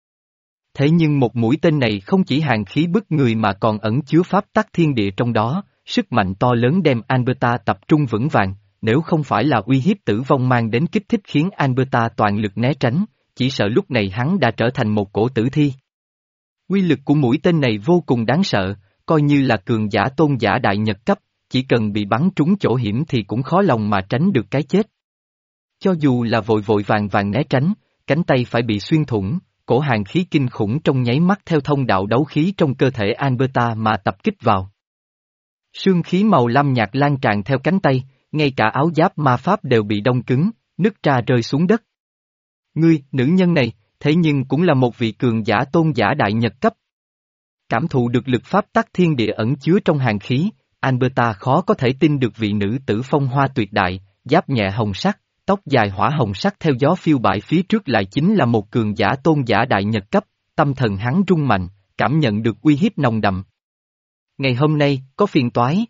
Thế nhưng một mũi tên này không chỉ hàn khí bức người mà còn ẩn chứa pháp tắc thiên địa trong đó, sức mạnh to lớn đem Alberta tập trung vững vàng, nếu không phải là uy hiếp tử vong mang đến kích thích khiến Alberta toàn lực né tránh, chỉ sợ lúc này hắn đã trở thành một cổ tử thi. Uy lực của mũi tên này vô cùng đáng sợ, coi như là cường giả tôn giả đại nhật cấp, chỉ cần bị bắn trúng chỗ hiểm thì cũng khó lòng mà tránh được cái chết. Cho dù là vội vội vàng vàng né tránh, cánh tay phải bị xuyên thủng, cổ hàn khí kinh khủng trong nháy mắt theo thông đạo đấu khí trong cơ thể Alberta mà tập kích vào. Sương khí màu lam nhạt lan tràn theo cánh tay, ngay cả áo giáp ma pháp đều bị đông cứng, nứt ra rơi xuống đất. Ngươi, nữ nhân này, thế nhưng cũng là một vị cường giả tôn giả đại nhật cấp. Cảm thụ được lực pháp tắc thiên địa ẩn chứa trong hàn khí, Alberta khó có thể tin được vị nữ tử phong hoa tuyệt đại, giáp nhẹ hồng sắc, tóc dài hỏa hồng sắc theo gió phiêu bãi phía trước lại chính là một cường giả tôn giả đại nhật cấp, tâm thần hắn rung mạnh, cảm nhận được uy hiếp nồng đậm. Ngày hôm nay, có phiền toái.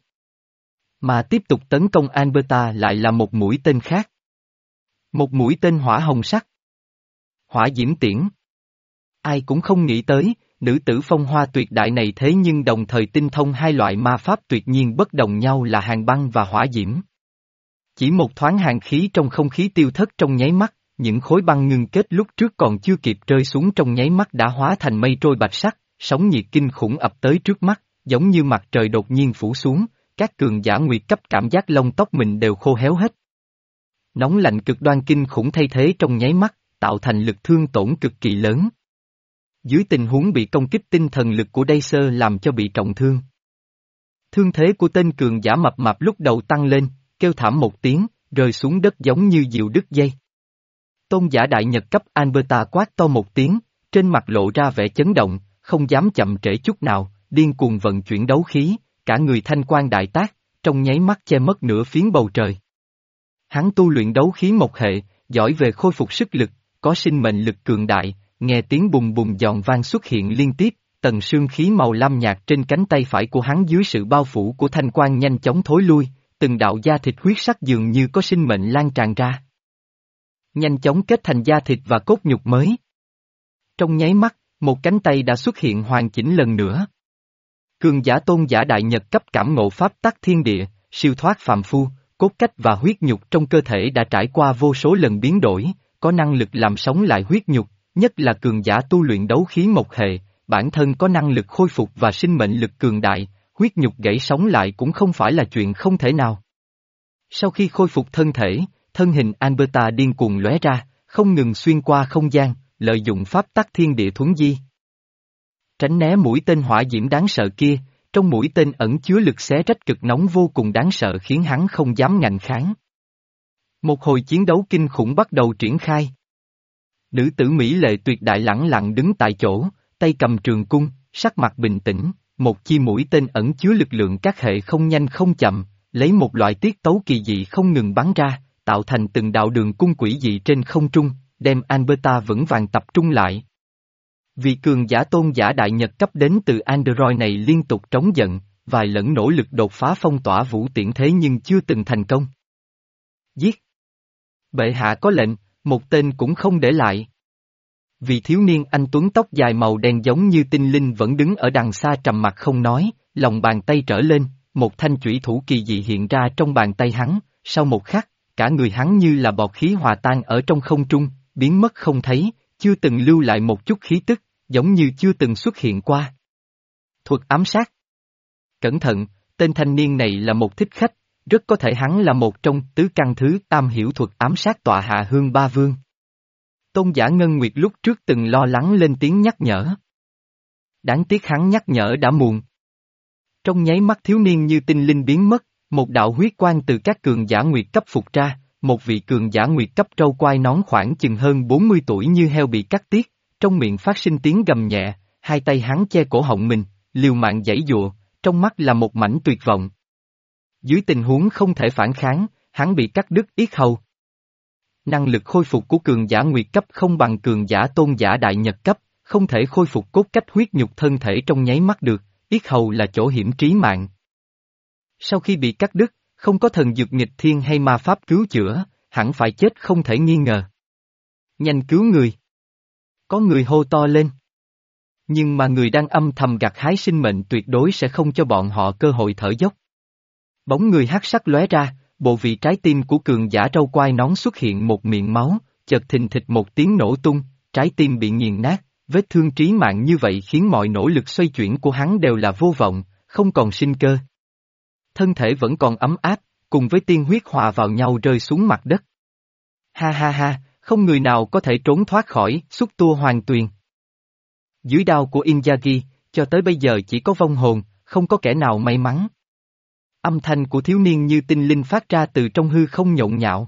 Mà tiếp tục tấn công Alberta lại là một mũi tên khác. Một mũi tên hỏa hồng sắc. Hỏa diễm tiễn. Ai cũng không nghĩ tới, nữ tử phong hoa tuyệt đại này thế nhưng đồng thời tinh thông hai loại ma pháp tuyệt nhiên bất đồng nhau là hàn băng và hỏa diễm. Chỉ một thoáng hàn khí trong không khí tiêu thất trong nháy mắt, những khối băng ngưng kết lúc trước còn chưa kịp rơi xuống trong nháy mắt đã hóa thành mây trôi bạch sắc, sóng nhiệt kinh khủng ập tới trước mắt, giống như mặt trời đột nhiên phủ xuống, các cường giả nguyệt cấp cảm giác lông tóc mình đều khô héo hết. Nóng lạnh cực đoan kinh khủng thay thế trong nháy mắt, tạo thành lực thương tổn cực kỳ lớn. Dưới tình huống bị công kích tinh thần lực của Dacer làm cho bị trọng thương. Thương thế của tên cường giả mập mạp lúc đầu tăng lên, kêu thảm một tiếng, rơi xuống đất giống như diều đứt dây. Tôn giả đại nhật cấp Alberta quát to một tiếng, trên mặt lộ ra vẻ chấn động, không dám chậm trễ chút nào, điên cuồng vận chuyển đấu khí, cả người thanh quang đại tác, trong nháy mắt che mất nửa phiến bầu trời. Hắn tu luyện đấu khí một hệ, giỏi về khôi phục sức lực, có sinh mệnh lực cường đại, nghe tiếng bùng bùng giòn vang xuất hiện liên tiếp, tầng sương khí màu lam nhạt trên cánh tay phải của hắn dưới sự bao phủ của thanh quang nhanh chóng thối lui, từng đạo da thịt huyết sắc dường như có sinh mệnh lan tràn ra. Nhanh chóng kết thành da thịt và cốt nhục mới. Trong nháy mắt, một cánh tay đã xuất hiện hoàn chỉnh lần nữa. Cường giả tôn giả đại nhật cấp cảm ngộ pháp tắc thiên địa, siêu thoát phàm phu, cốt cách và huyết nhục trong cơ thể đã trải qua vô số lần biến đổi, có năng lực làm sống lại huyết nhục, nhất là cường giả tu luyện đấu khí một hệ, bản thân có năng lực khôi phục và sinh mệnh lực cường đại, huyết nhục gãy sống lại cũng không phải là chuyện không thể nào. Sau khi khôi phục thân thể, thân hình Alberta điên cuồng lóe ra, không ngừng xuyên qua không gian, lợi dụng pháp tắc thiên địa thuấn di. Tránh né mũi tên hỏa diễm đáng sợ kia, trong mũi tên ẩn chứa lực xé rách cực nóng vô cùng đáng sợ khiến hắn không dám ngạnh kháng. Một hồi chiến đấu kinh khủng bắt đầu triển khai. Nữ tử Mỹ lệ tuyệt đại lẳng lặng đứng tại chỗ, tay cầm trường cung, sắc mặt bình tĩnh, một chi mũi tên ẩn chứa lực lượng các hệ không nhanh không chậm, lấy một loại tiết tấu kỳ dị không ngừng bắn ra, tạo thành từng đạo đường cung quỷ dị trên không trung, đem Alberta vững vàng tập trung lại. Vì cường giả tôn giả đại nhật cấp đến từ Android này liên tục trống giận, vài lần nỗ lực đột phá phong tỏa vũ tiễn thế nhưng chưa từng thành công. Giết! Bệ hạ có lệnh, một tên cũng không để lại. Vì thiếu niên anh tuấn tóc dài màu đen giống như tinh linh vẫn đứng ở đằng xa trầm mặc không nói, lòng bàn tay trở lên, một thanh chủy thủ kỳ dị hiện ra trong bàn tay hắn, sau một khắc, cả người hắn như là bọt khí hòa tan ở trong không trung, biến mất không thấy, chưa từng lưu lại một chút khí tức, giống như chưa từng xuất hiện qua. Thuật ám sát. Cẩn thận, tên thanh niên này là một thích khách, rất có thể hắn là một trong tứ căn thứ tam hiểu thuật ám sát tọa hạ Hương Ba Vương. Tôn giả Ngân Nguyệt lúc trước từng lo lắng lên tiếng nhắc nhở. Đáng tiếc hắn nhắc nhở đã muộn. Trong nháy mắt thiếu niên như tinh linh biến mất, một đạo huyết quang từ các cường giả nguyệt cấp phục ra, một vị cường giả nguyệt cấp trâu quai nón khoảng chừng hơn bốn mươi tuổi như heo bị cắt tiết, trong miệng phát sinh tiếng gầm nhẹ, hai tay hắn che cổ họng mình, liều mạng giãy giụa, trong mắt là một mảnh tuyệt vọng. Dưới tình huống không thể phản kháng, hắn bị cắt đứt yết hầu. Năng lực khôi phục của cường giả nguyệt cấp không bằng cường giả tôn giả đại nhật cấp, không thể khôi phục cốt cách huyết nhục thân thể trong nháy mắt được, yết hầu là chỗ hiểm trí mạng. Sau khi bị cắt đứt, không có thần dược nghịch thiên hay ma pháp cứu chữa, hẳn phải chết không thể nghi ngờ. Nhanh cứu người! Có người hô to lên. Nhưng mà người đang âm thầm gặt hái sinh mệnh tuyệt đối sẽ không cho bọn họ cơ hội thở dốc. Bóng người hắc sắc lóe ra, bộ vị trái tim của cường giả râu quai nón xuất hiện một miệng máu, chợt thình thịch một tiếng nổ tung, trái tim bị nghiền nát, vết thương trí mạng như vậy khiến mọi nỗ lực xoay chuyển của hắn đều là vô vọng, không còn sinh cơ. Thân thể vẫn còn ấm áp, cùng với tiên huyết hòa vào nhau rơi xuống mặt đất. Ha ha ha, không người nào có thể trốn thoát khỏi xúc tua hoàng tuyền. Dưới đao của Inzaghi, cho tới bây giờ chỉ có vong hồn, không có kẻ nào may mắn. Âm thanh của thiếu niên như tinh linh phát ra từ trong hư không nhộn nhạo.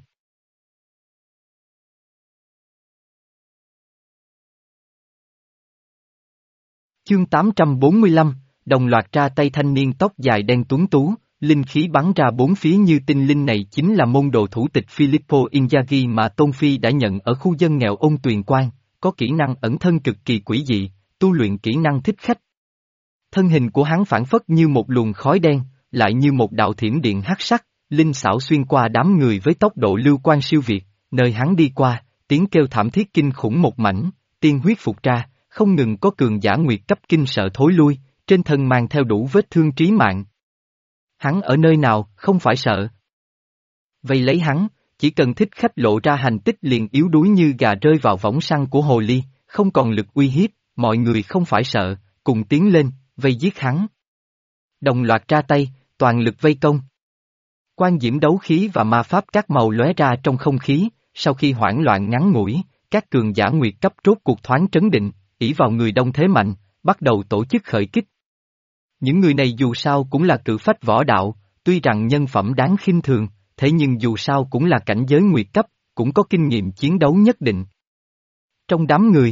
Chương tám trăm bốn mươi lăm, đồng loạt ra tay thanh niên tóc dài đen tuấn tú, linh khí bắn ra bốn phía như tinh linh này chính là môn đồ thủ tịch Filippo Inzaghi mà Tôn Phi đã nhận ở khu dân nghèo Ôn Tuyền Quan, có kỹ năng ẩn thân cực kỳ quỷ dị, tu luyện kỹ năng thích khách. Thân hình của hắn phản phất như một luồng khói đen, lại như một đạo thiểm điện hắc sắc, linh xảo xuyên qua đám người với tốc độ lưu quang siêu việt, nơi hắn đi qua, tiếng kêu thảm thiết kinh khủng một mảnh, tiên huyết phục ra, không ngừng có cường giả nguyệt cấp kinh sợ thối lui, trên thân mang theo đủ vết thương trí mạng. Hắn ở nơi nào, không phải sợ. Vây lấy hắn, chỉ cần thích khách lộ ra hành tích liền yếu đuối như gà rơi vào võng săn của hồ ly, không còn lực uy hiếp, mọi người không phải sợ, cùng tiến lên, vây giết hắn. Đồng loạt ra tay, toàn lực vây công. Quan diễm đấu khí và ma pháp các màu lóe ra trong không khí, sau khi hoảng loạn ngắn ngủi, các cường giả nguyệt cấp rốt cuộc thoáng trấn định, ỷ vào người đông thế mạnh, bắt đầu tổ chức khởi kích. Những người này dù sao cũng là cự phách võ đạo, tuy rằng nhân phẩm đáng khinh thường, thế nhưng dù sao cũng là cảnh giới nguyệt cấp, cũng có kinh nghiệm chiến đấu nhất định. Trong đám người,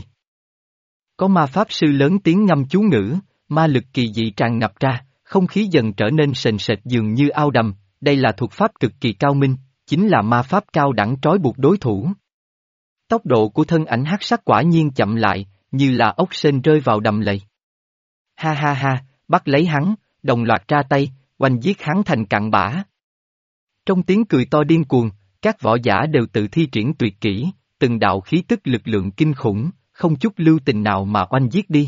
có ma pháp sư lớn tiếng ngâm chú ngữ, ma lực kỳ dị tràn ngập ra, không khí dần trở nên sền sệt dường như ao đầm, đây là thuật pháp cực kỳ cao minh, chính là ma pháp cao đẳng trói buộc đối thủ. Tốc độ của thân ảnh hắc sắc quả nhiên chậm lại, như là ốc sên rơi vào đầm lầy. Ha ha ha, bắt lấy hắn, đồng loạt ra tay, oanh giết hắn thành cặn bã. Trong tiếng cười to điên cuồng, các võ giả đều tự thi triển tuyệt kỹ, từng đạo khí tức lực lượng kinh khủng, không chút lưu tình nào mà oanh giết đi.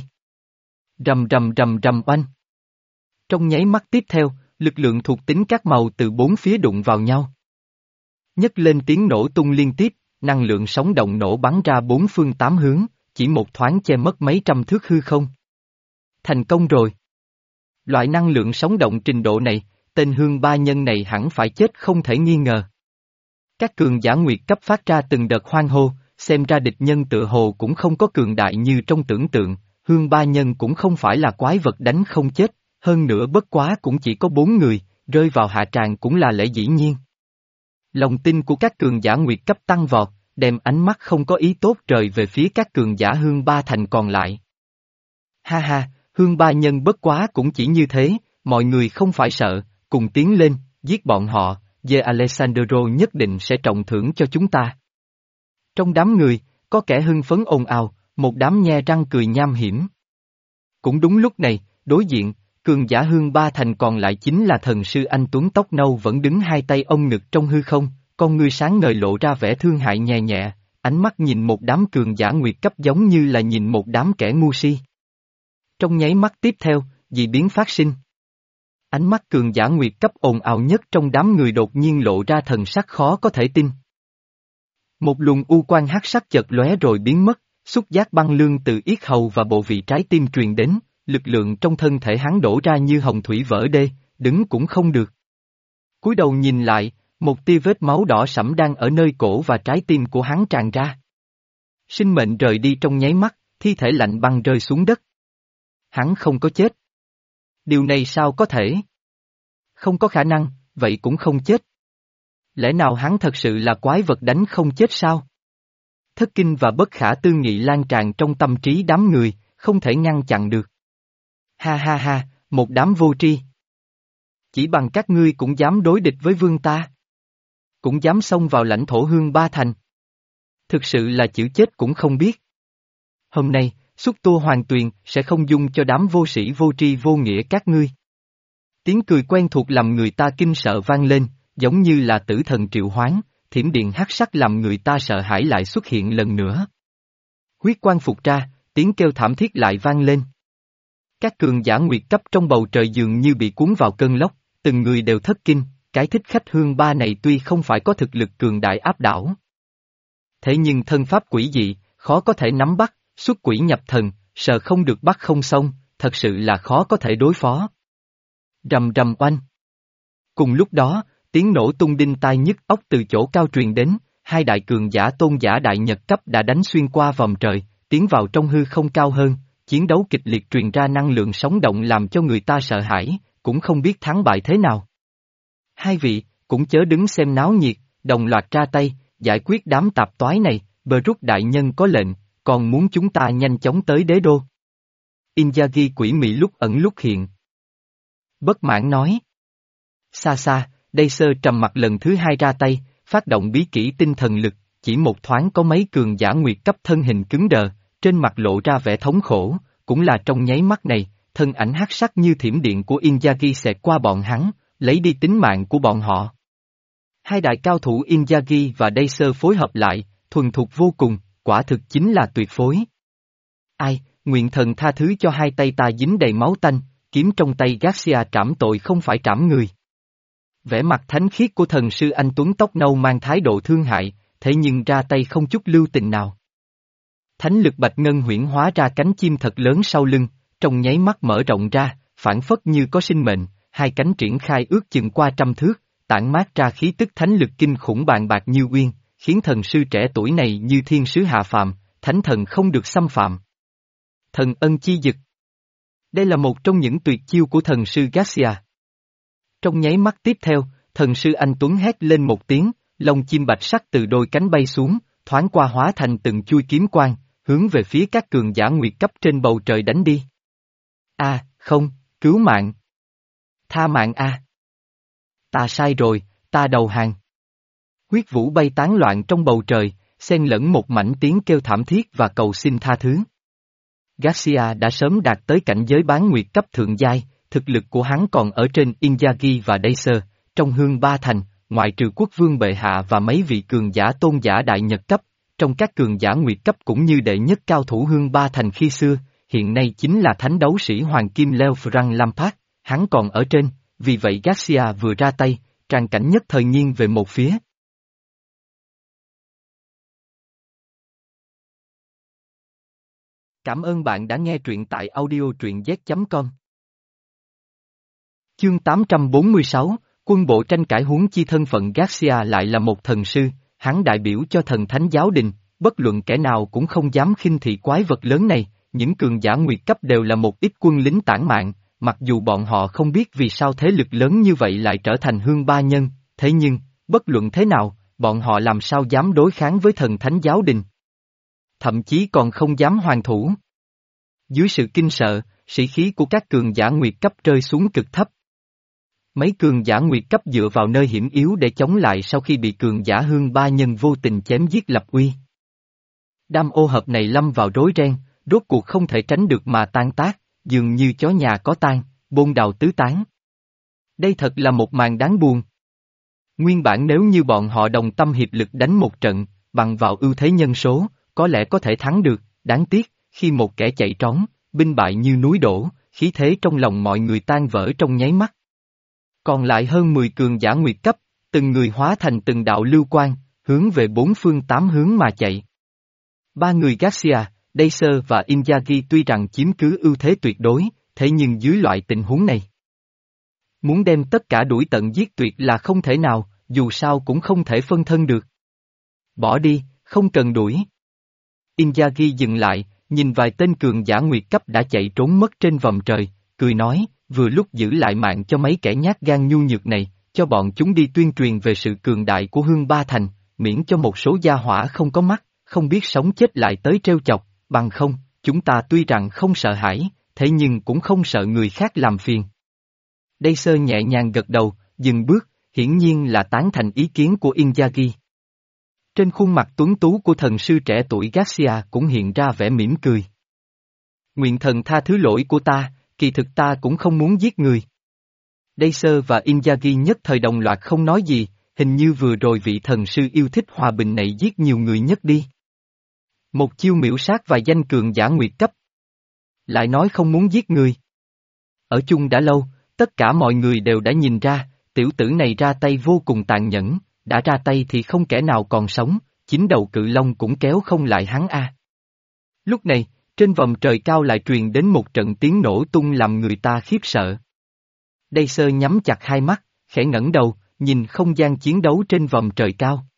Rầm rầm rầm rầm oanh. Trong nháy mắt tiếp theo, lực lượng thuộc tính các màu từ bốn phía đụng vào nhau. Nhấc lên tiếng nổ tung liên tiếp, năng lượng sóng động nổ bắn ra bốn phương tám hướng, chỉ một thoáng che mất mấy trăm thước hư không. Thành công rồi. Loại năng lượng sóng động trình độ này, tên Hương Ba Nhân này hẳn phải chết không thể nghi ngờ. Các cường giả nguyệt cấp phát ra từng đợt hoan hô, xem ra địch nhân tựa hồ cũng không có cường đại như trong tưởng tượng, Hương Ba Nhân cũng không phải là quái vật đánh không chết, hơn nữa bất quá cũng chỉ có bốn người, rơi vào hạ tràng cũng là lẽ dĩ nhiên. Lòng tin của các cường giả nguyệt cấp tăng vọt, đem ánh mắt không có ý tốt rời về phía các cường giả Hương Ba Thành còn lại. Ha ha, Hương Ba Nhân bất quá cũng chỉ như thế, mọi người không phải sợ, cùng tiến lên, giết bọn họ, De Alessandro nhất định sẽ trọng thưởng cho chúng ta. Trong đám người, Có kẻ hưng phấn ồn ào, một đám nhe răng cười nham hiểm. Cũng đúng lúc này, đối diện, cường giả hương ba thành còn lại chính là thần sư anh Tuấn tóc nâu vẫn đứng hai tay ôm ngực trong hư không, con ngươi sáng ngời lộ ra vẻ thương hại nhẹ nhẹ, ánh mắt nhìn một đám cường giả nguyệt cấp giống như là nhìn một đám kẻ ngu si. Trong nháy mắt tiếp theo, dị biến phát sinh. Ánh mắt cường giả nguyệt cấp ồn ào nhất trong đám người đột nhiên lộ ra thần sắc khó có thể tin. Một luồng u quang hắc sắc chợt lóe rồi biến mất, xúc giác băng lương từ yết hầu và bộ vị trái tim truyền đến, lực lượng trong thân thể hắn đổ ra như hồng thủy vỡ đê, đứng cũng không được. Cúi đầu nhìn lại, một tia vết máu đỏ sẫm đang ở nơi cổ và trái tim của hắn tràn ra. Sinh mệnh rời đi trong nháy mắt, thi thể lạnh băng rơi xuống đất. Hắn không có chết. Điều này sao có thể? Không có khả năng, vậy cũng không chết. Lẽ nào hắn thật sự là quái vật đánh không chết sao? Thất kinh và bất khả tư nghị lan tràn trong tâm trí đám người, không thể ngăn chặn được. Ha ha ha, một đám vô tri. Chỉ bằng các ngươi cũng dám đối địch với vương ta. Cũng dám xông vào lãnh thổ hương ba thành. Thực sự là chữ chết cũng không biết. Hôm nay, Xúc Tua Hoàng Tuyền sẽ không dung cho đám vô sĩ vô tri vô nghĩa các ngươi. Tiếng cười quen thuộc làm người ta kinh sợ vang lên, giống như là tử thần triệu hoán, thiểm điện hắc sắc làm người ta sợ hãi lại xuất hiện lần nữa. Huyết quang phục ra, tiếng kêu thảm thiết lại vang lên. Các cường giả nguyệt cấp trong bầu trời dường như bị cuốn vào cơn lốc, từng người đều thất kinh, cái thích khách hương ba này tuy không phải có thực lực cường đại áp đảo. Thế nhưng thân pháp quỷ dị, khó có thể nắm bắt, xuất quỷ nhập thần, sợ không được bắt không xong, thật sự là khó có thể đối phó. Rầm rầm oanh. Cùng lúc đó, tiếng nổ tung đinh tai nhức óc từ chỗ cao truyền đến, hai đại cường giả tôn giả đại nhật cấp đã đánh xuyên qua vòng trời, tiến vào trong hư không cao hơn, chiến đấu kịch liệt truyền ra năng lượng sống động làm cho người ta sợ hãi, cũng không biết thắng bại thế nào. Hai vị, cũng chớ đứng xem náo nhiệt, đồng loạt ra tay, giải quyết đám tạp toái này, bờ rút đại nhân có lệnh, còn muốn chúng ta nhanh chóng tới đế đô. Inzaghi quỷ mị lúc ẩn lúc hiện. Bất mãn nói. Xa xa, đây sơ trầm mặt lần thứ hai ra tay, phát động bí kỹ tinh thần lực, chỉ một thoáng có mấy cường giả nguyệt cấp thân hình cứng đờ, trên mặt lộ ra vẻ thống khổ, cũng là trong nháy mắt này, thân ảnh hắc sắc như thiểm điện của Inzaghi xẹt qua bọn hắn, lấy đi tính mạng của bọn họ. Hai đại cao thủ Inzaghi và Dacer phối hợp lại, thuần thục vô cùng, quả thực chính là tuyệt phối. Ai, nguyện thần tha thứ cho hai tay ta dính đầy máu tanh, kiếm trong tay Garcia trảm tội không phải trảm người. Vẻ mặt thánh khiết của thần sư anh Tuấn tóc nâu mang thái độ thương hại, thế nhưng ra tay không chút lưu tình nào. Thánh lực bạch ngân huyễn hóa ra cánh chim thật lớn sau lưng, trong nháy mắt mở rộng ra, phản phất như có sinh mệnh, hai cánh triển khai ước chừng qua trăm thước, tản mát ra khí tức thánh lực kinh khủng bàn bạc như uyên, khiến thần sư trẻ tuổi này như thiên sứ hạ phàm, thánh thần không được xâm phạm. Thần ân chi dực. Đây là một trong những tuyệt chiêu của thần sư Garcia. Trong nháy mắt tiếp theo, thần sư anh Tuấn hét lên một tiếng, lông chim bạch sắc từ đôi cánh bay xuống, thoáng qua hóa thành từng chui kiếm quang, hướng về phía các cường giả nguyệt cấp trên bầu trời đánh đi. A, không, cứu mạng. Tha mạng a. Ta sai rồi, ta đầu hàng. Huyết vũ bay tán loạn trong bầu trời, xen lẫn một mảnh tiếng kêu thảm thiết và cầu xin tha thứ. Garcia đã sớm đạt tới cảnh giới bán nguyệt cấp thượng giai, thực lực của hắn còn ở trên Inzaghi và Dacer, trong hương ba thành, ngoại trừ quốc vương bệ hạ và mấy vị cường giả tôn giả đại nhật cấp, trong các cường giả nguyệt cấp cũng như đệ nhất cao thủ hương ba thành khi xưa, hiện nay chính là thánh đấu sĩ Hoàng Kim Leo Frank Lampard, hắn còn ở trên, vì vậy Garcia vừa ra tay, tràn cảnh nhất thời nghiêng về một phía. Cảm ơn bạn đã nghe truyện tại audio truyện z chấm com. Chương tám trăm bốn mươi sáu, quân bộ tranh cãi huống chi thân phận Garcia lại là một thần sư, hắn đại biểu cho thần thánh giáo đình, bất luận kẻ nào cũng không dám khinh thị quái vật lớn này, những cường giả nguyệt cấp đều là một ít quân lính tản mạn, mặc dù bọn họ không biết vì sao thế lực lớn như vậy lại trở thành hương ba nhân, thế nhưng, bất luận thế nào, bọn họ làm sao dám đối kháng với thần thánh giáo đình. Thậm chí còn không dám hoàn thủ. Dưới sự kinh sợ, sĩ khí của các cường giả nguyệt cấp rơi xuống cực thấp. Mấy cường giả nguyệt cấp dựa vào nơi hiểm yếu để chống lại sau khi bị cường giả hương ba nhân vô tình chém giết lập uy. Đám ô hợp này lâm vào rối ren, rốt cuộc không thể tránh được mà tan tác, dường như chó nhà có tang, bôn đào tứ tán. Đây thật là một màn đáng buồn. Nguyên bản nếu như bọn họ đồng tâm hiệp lực đánh một trận, bằng vào ưu thế nhân số, có lẽ có thể thắng được, đáng tiếc, khi một kẻ chạy trốn, binh bại như núi đổ, khí thế trong lòng mọi người tan vỡ trong nháy mắt. Còn lại hơn mười cường giả nguyệt cấp, từng người hóa thành từng đạo lưu quang, hướng về bốn phương tám hướng mà chạy. Ba người Garcia, Dacer và Inzaghi tuy rằng chiếm cứ ưu thế tuyệt đối, thế nhưng dưới loại tình huống này, muốn đem tất cả đuổi tận giết tuyệt là không thể nào, dù sao cũng không thể phân thân được. Bỏ đi, không cần đuổi. Inzaghi dừng lại, nhìn vài tên cường giả nguyệt cấp đã chạy trốn mất trên vòm trời, cười nói, vừa lúc giữ lại mạng cho mấy kẻ nhát gan nhu nhược này, cho bọn chúng đi tuyên truyền về sự cường đại của Hương Ba Thành, miễn cho một số gia hỏa không có mắt, không biết sống chết lại tới trêu chọc, bằng không, chúng ta tuy rằng không sợ hãi, thế nhưng cũng không sợ người khác làm phiền. Dacer nhẹ nhàng gật đầu, dừng bước, hiển nhiên là tán thành ý kiến của Inzaghi. Trên khuôn mặt tuấn tú của thần sư trẻ tuổi Garcia cũng hiện ra vẻ mỉm cười. Nguyện thần tha thứ lỗi của ta, kỳ thực ta cũng không muốn giết người. Dacer và Inzaghi nhất thời đồng loạt không nói gì, hình như vừa rồi vị thần sư yêu thích hòa bình này giết nhiều người nhất đi. Một chiêu miễu sát vài danh cường giả nguyệt cấp. Lại nói không muốn giết người. Ở chung đã lâu, tất cả mọi người đều đã nhìn ra, tiểu tử này ra tay vô cùng tàn nhẫn, đã ra tay thì không kẻ nào còn sống, chính đầu cự long cũng kéo không lại hắn a. Lúc này, trên vòm trời cao lại truyền đến một trận tiếng nổ tung làm người ta khiếp sợ. Dacer nhắm chặt hai mắt, khẽ ngẩng đầu, nhìn không gian chiến đấu trên vòm trời cao.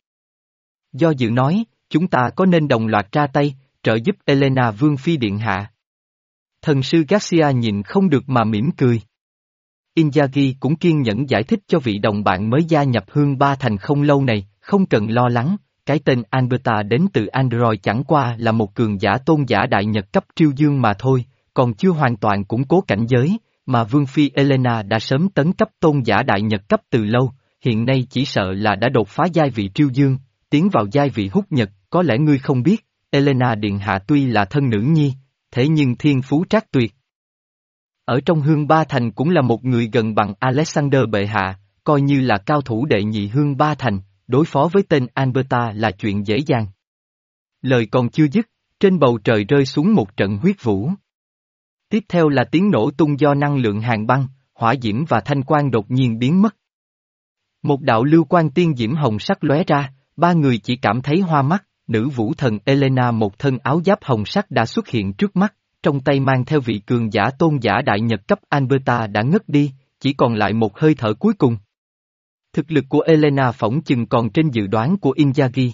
Do dự nói, chúng ta có nên đồng loạt ra tay, trợ giúp Elena Vương Phi Điện Hạ. Thần sư Garcia nhìn không được mà mỉm cười. Inzaghi cũng kiên nhẫn giải thích cho vị đồng bạn mới gia nhập Hương Ba Thành không lâu này, không cần lo lắng, cái tên Alberta đến từ Android chẳng qua là một cường giả tôn giả đại nhật cấp triêu dương mà thôi, còn chưa hoàn toàn củng cố cảnh giới, mà Vương Phi Elena đã sớm tấn cấp tôn giả đại nhật cấp từ lâu, hiện nay chỉ sợ là đã đột phá giai vị triêu dương, tiến vào giai vị hút nhật, có lẽ ngươi không biết, Elena Điện Hạ tuy là thân nữ nhi, thế nhưng thiên phú trác tuyệt. Ở trong Hương Ba Thành cũng là một người gần bằng Alexander bệ hạ, coi như là cao thủ đệ nhị Hương Ba Thành, đối phó với tên Alberta là chuyện dễ dàng. Lời còn chưa dứt, trên bầu trời rơi xuống một trận huyết vũ. Tiếp theo là tiếng nổ tung do năng lượng hàn băng, hỏa diễm và thanh quang đột nhiên biến mất. Một đạo lưu quang tiên diễm hồng sắc lóe ra, ba người chỉ cảm thấy hoa mắt, nữ vũ thần Elena một thân áo giáp hồng sắc đã xuất hiện trước mắt, trong tay mang theo vị cường giả tôn giả đại nhật cấp Alberta đã ngất đi, chỉ còn lại một hơi thở cuối cùng. Thực lực của Elena phỏng chừng còn trên dự đoán của Inzaghi.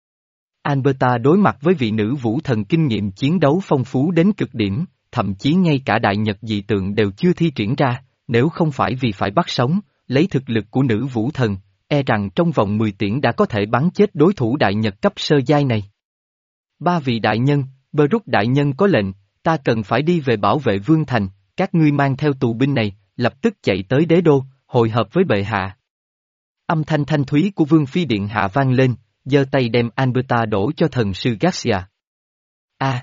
Alberta đối mặt với vị nữ vũ thần kinh nghiệm chiến đấu phong phú đến cực điểm, thậm chí ngay cả đại nhật dị tượng đều chưa thi triển ra, nếu không phải vì phải bắt sống, lấy thực lực của nữ vũ thần, e rằng trong vòng mười tiễn đã có thể bắn chết đối thủ đại nhật cấp sơ giai này. Ba vị đại nhân, Baruch đại nhân có lệnh, ta cần phải đi về bảo vệ Vương Thành, các ngươi mang theo tù binh này, lập tức chạy tới đế đô, hội hợp với bệ hạ. Âm thanh thanh thúy của Vương Phi Điện Hạ vang lên, giơ tay đem Alberta đổ cho thần sư Garcia. A, à,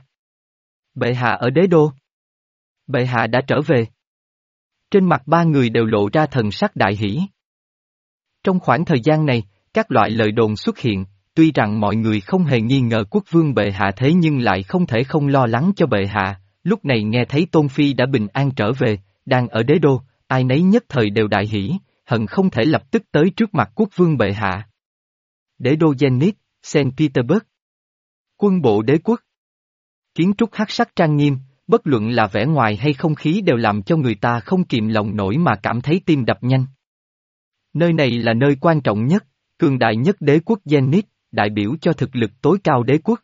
bệ hạ ở đế đô. Bệ hạ đã trở về. Trên mặt ba người đều lộ ra thần sắc đại hỷ. Trong khoảng thời gian này, các loại lời đồn xuất hiện, tuy rằng mọi người không hề nghi ngờ quốc vương bệ hạ thế nhưng lại không thể không lo lắng cho bệ hạ, lúc này nghe thấy Tôn Phi đã bình an trở về, đang ở đế đô, ai nấy nhất thời đều đại hỷ, hận không thể lập tức tới trước mặt quốc vương bệ hạ. Đế đô Zenit, Saint Petersburg. Quân bộ đế quốc. Kiến trúc hắc sắc trang nghiêm, bất luận là vẻ ngoài hay không khí đều làm cho người ta không kìm lòng nổi mà cảm thấy tim đập nhanh. Nơi này là nơi quan trọng nhất, cường đại nhất đế quốc Zenit, đại biểu cho thực lực tối cao đế quốc.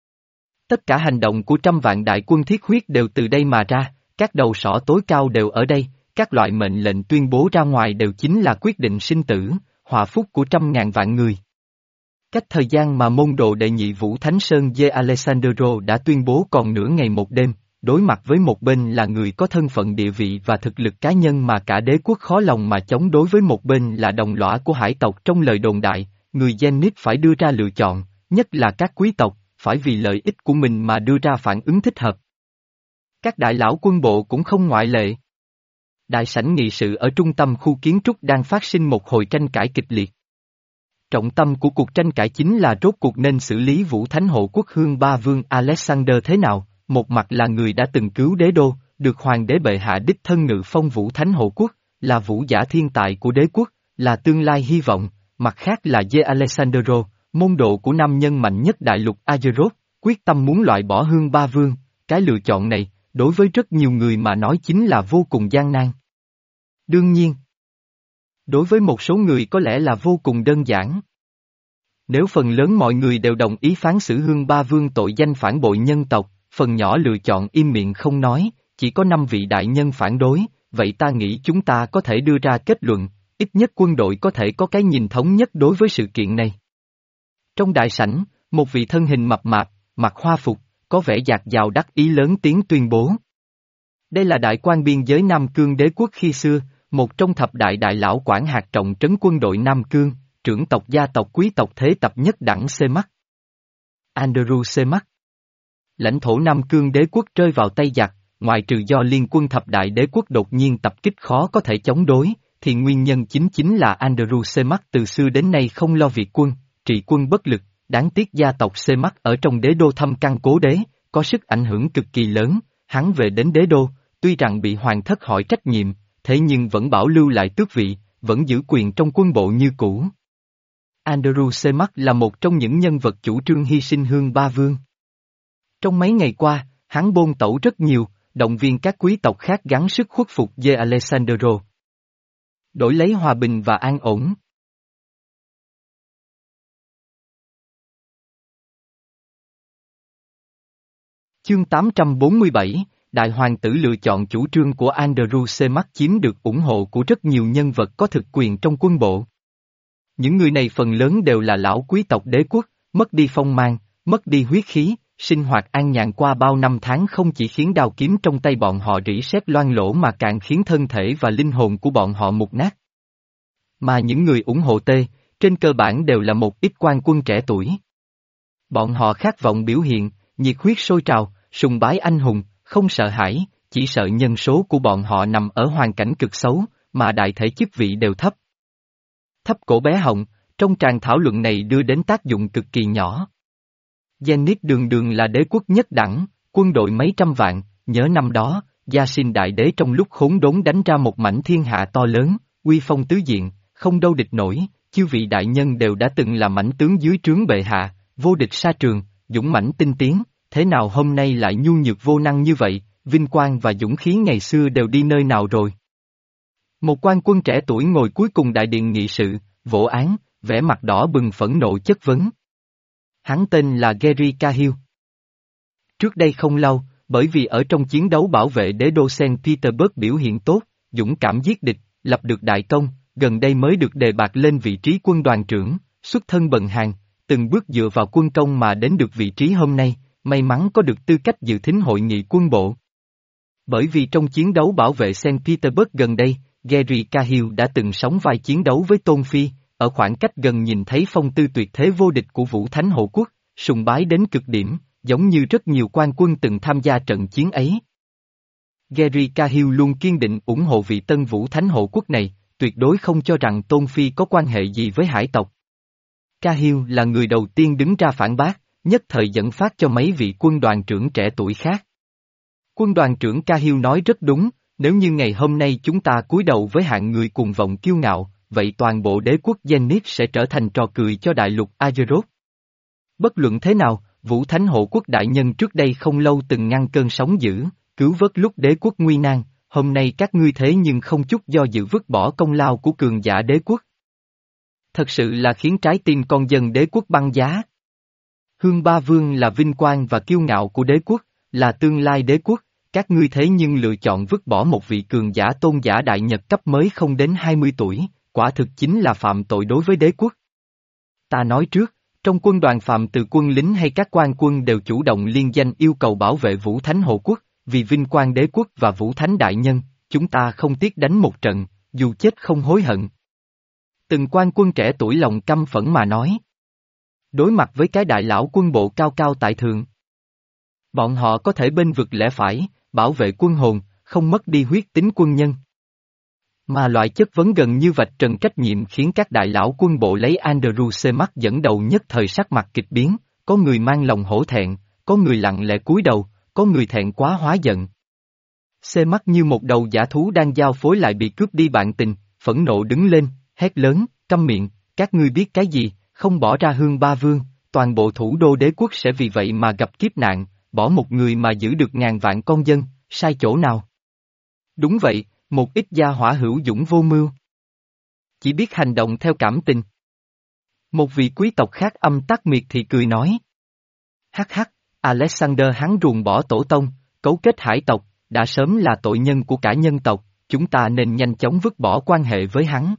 Tất cả hành động của trăm vạn đại quân thiết huyết đều từ đây mà ra, các đầu sỏ tối cao đều ở đây, các loại mệnh lệnh tuyên bố ra ngoài đều chính là quyết định sinh tử, hòa phúc của trăm ngàn vạn người. Cách thời gian mà môn đồ đệ nhị Vũ Thánh Sơn de Alessandro đã tuyên bố còn nửa ngày một đêm, đối mặt với một bên là người có thân phận địa vị và thực lực cá nhân mà cả đế quốc khó lòng mà chống đối với một bên là đồng lõa của hải tộc trong lời đồn đại, người Zenith phải đưa ra lựa chọn, nhất là các quý tộc, phải vì lợi ích của mình mà đưa ra phản ứng thích hợp. Các đại lão quân bộ cũng không ngoại lệ. Đại sảnh nghị sự ở trung tâm khu kiến trúc đang phát sinh một hồi tranh cãi kịch liệt. Trọng tâm của cuộc tranh cãi chính là rốt cuộc nên xử lý Vũ Thánh Hộ Quốc Hương Ba Vương Alexander thế nào, một mặt là người đã từng cứu đế đô, được hoàng đế bệ hạ đích thân ngự phong Vũ Thánh Hộ Quốc, là vũ giả thiên tài của đế quốc, là tương lai hy vọng, mặt khác là Ye Alessandro, môn đồ của nam nhân mạnh nhất đại lục Azeroth, quyết tâm muốn loại bỏ Hương Ba Vương, cái lựa chọn này, đối với rất nhiều người mà nói chính là vô cùng gian nan. Đương nhiên, đối với một số người có lẽ là vô cùng đơn giản. Nếu phần lớn mọi người đều đồng ý phán xử Hương Ba Vương tội danh phản bội nhân tộc, phần nhỏ lựa chọn im miệng không nói, chỉ có năm vị đại nhân phản đối, vậy ta nghĩ chúng ta có thể đưa ra kết luận, ít nhất quân đội có thể có cái nhìn thống nhất đối với sự kiện này. Trong đại sảnh, một vị thân hình mập mạp, mặc hoa phục, có vẻ dạt dào đắc ý lớn tiếng tuyên bố. Đây là đại quan biên giới Nam Cương đế quốc khi xưa, một trong thập đại đại lão quản hạt trọng trấn quân đội Nam Cương, trưởng tộc gia tộc quý tộc thế tập nhất đẳng C-Mac. Andrew C-Mac. Lãnh thổ Nam Cương đế quốc rơi vào tay giặc, ngoại trừ do liên quân thập đại đế quốc đột nhiên tập kích khó có thể chống đối, thì nguyên nhân chính chính là Andrew C-Mac từ xưa đến nay không lo việc quân, trị quân bất lực, đáng tiếc gia tộc C-Mac ở trong đế đô thâm căn cố đế, có sức ảnh hưởng cực kỳ lớn, hắn về đến đế đô, tuy rằng bị hoàng thất hỏi trách nhiệm, thế nhưng vẫn bảo lưu lại tước vị, vẫn giữ quyền trong quân bộ như cũ. Andrew C-Mac là một trong những nhân vật chủ trương hy sinh Hương Ba Vương. Trong mấy ngày qua, hắn bôn tẩu rất nhiều, động viên các quý tộc khác gắng sức khuất phục Ye Alessandro, đổi lấy hòa bình và an ổn. Chương tám trăm bốn mươi bảy, Đại Hoàng tử lựa chọn chủ trương của Andrew C-Mac chiếm được ủng hộ của rất nhiều nhân vật có thực quyền trong quân bộ. Những người này phần lớn đều là lão quý tộc đế quốc, mất đi phong mang, mất đi huyết khí, sinh hoạt an nhàn qua bao năm tháng không chỉ khiến đao kiếm trong tay bọn họ rỉ sét loang lỗ mà càng khiến thân thể và linh hồn của bọn họ mục nát. Mà những người ủng hộ T, trên cơ bản đều là một ít quan quân trẻ tuổi. Bọn họ khát vọng biểu hiện, nhiệt huyết sôi trào, sùng bái anh hùng, không sợ hãi, chỉ sợ nhân số của bọn họ nằm ở hoàn cảnh cực xấu, mà đại thể chức vị đều thấp. Thấp cổ bé họng, trong tràng thảo luận này đưa đến tác dụng cực kỳ nhỏ. Zenith đường đường là đế quốc nhất đẳng, quân đội mấy trăm vạn, nhớ năm đó, Gia Sinh đại đế trong lúc khốn đốn đánh ra một mảnh thiên hạ to lớn, uy phong tứ diện, không đâu địch nổi, chư vị đại nhân đều đã từng là mãnh tướng dưới trướng bệ hạ, vô địch sa trường, dũng mãnh tinh tiến, thế nào hôm nay lại nhu nhược vô năng như vậy, vinh quang và dũng khí ngày xưa đều đi nơi nào rồi? Một quan quân trẻ tuổi ngồi cuối cùng đại điện nghị sự, vỗ án, vẻ mặt đỏ bừng phẫn nộ chất vấn. Hắn tên là Gary Cahill. Trước đây không lâu, bởi vì ở trong chiến đấu bảo vệ đế đô Saint Petersburg biểu hiện tốt, dũng cảm giết địch, lập được đại công, gần đây mới được đề bạt lên vị trí quân đoàn trưởng, xuất thân bần hàn, từng bước dựa vào quân công mà đến được vị trí hôm nay, may mắn có được tư cách dự thính hội nghị quân bộ. Bởi vì trong chiến đấu bảo vệ Saint Petersburg gần đây, Gary Cahill đã từng sóng vai chiến đấu với Tôn Phi, ở khoảng cách gần nhìn thấy phong tư tuyệt thế vô địch của Vũ Thánh Hộ Quốc, sùng bái đến cực điểm, giống như rất nhiều quan quân từng tham gia trận chiến ấy. Gary Cahill luôn kiên định ủng hộ vị tân Vũ Thánh Hộ Quốc này, tuyệt đối không cho rằng Tôn Phi có quan hệ gì với hải tộc. Cahill là người đầu tiên đứng ra phản bác, nhất thời dẫn phát cho mấy vị quân đoàn trưởng trẻ tuổi khác. Quân đoàn trưởng Cahill nói rất đúng, nếu như ngày hôm nay chúng ta cúi đầu với hạng người cuồng vọng kiêu ngạo, vậy toàn bộ đế quốc Zenith sẽ trở thành trò cười cho đại lục Azeroth. Bất luận thế nào, Vũ Thánh Hộ Quốc đại nhân trước đây không lâu từng ngăn cơn sóng dữ, cứu vớt lúc đế quốc nguy nan, hôm nay các ngươi thế nhưng không chút do dự vứt bỏ công lao của cường giả đế quốc. Thật sự là khiến trái tim con dân đế quốc băng giá. Hương Ba Vương là vinh quang và kiêu ngạo của đế quốc, là tương lai đế quốc, các ngươi thế nhưng lựa chọn vứt bỏ một vị cường giả tôn giả đại nhật cấp mới không đến hai mươi tuổi, quả thực chính là phạm tội đối với đế quốc. Ta nói trước, trong quân đoàn phạm từ quân lính hay các quan quân đều chủ động liên danh yêu cầu bảo vệ Vũ Thánh Hộ Quốc, vì vinh quang đế quốc và Vũ Thánh đại nhân, chúng ta không tiếc đánh một trận, dù chết không hối hận. Từng quan quân trẻ tuổi lòng căm phẫn mà nói. Đối mặt với cái đại lão quân bộ cao cao tại thượng. Bọn họ có thể bênh vực lẽ phải, bảo vệ quân hồn, không mất đi huyết tính quân nhân. Mà loại chất vấn gần như vạch trần trách nhiệm khiến các đại lão quân bộ lấy Andrew C. dẫn đầu nhất thời sắc mặt kịch biến, có người mang lòng hổ thẹn, có người lặng lẽ cúi đầu, có người thẹn quá hóa giận. C. như một đầu dã thú đang giao phối lại bị cướp đi bạn tình, phẫn nộ đứng lên, hét lớn, câm miệng, các ngươi biết cái gì, không bỏ ra Hương Ba Vương, toàn bộ thủ đô đế quốc sẽ vì vậy mà gặp kiếp nạn, bỏ một người mà giữ được ngàn vạn con dân, sai chỗ nào? Đúng vậy, một ít gia hỏa hữu dũng vô mưu. Chỉ biết hành động theo cảm tình. Một vị quý tộc khác âm tắc miệt thì cười nói. Hắc hắc, Alexander hắn ruồng bỏ tổ tông, cấu kết hải tộc, đã sớm là tội nhân của cả nhân tộc, chúng ta nên nhanh chóng vứt bỏ quan hệ với hắn.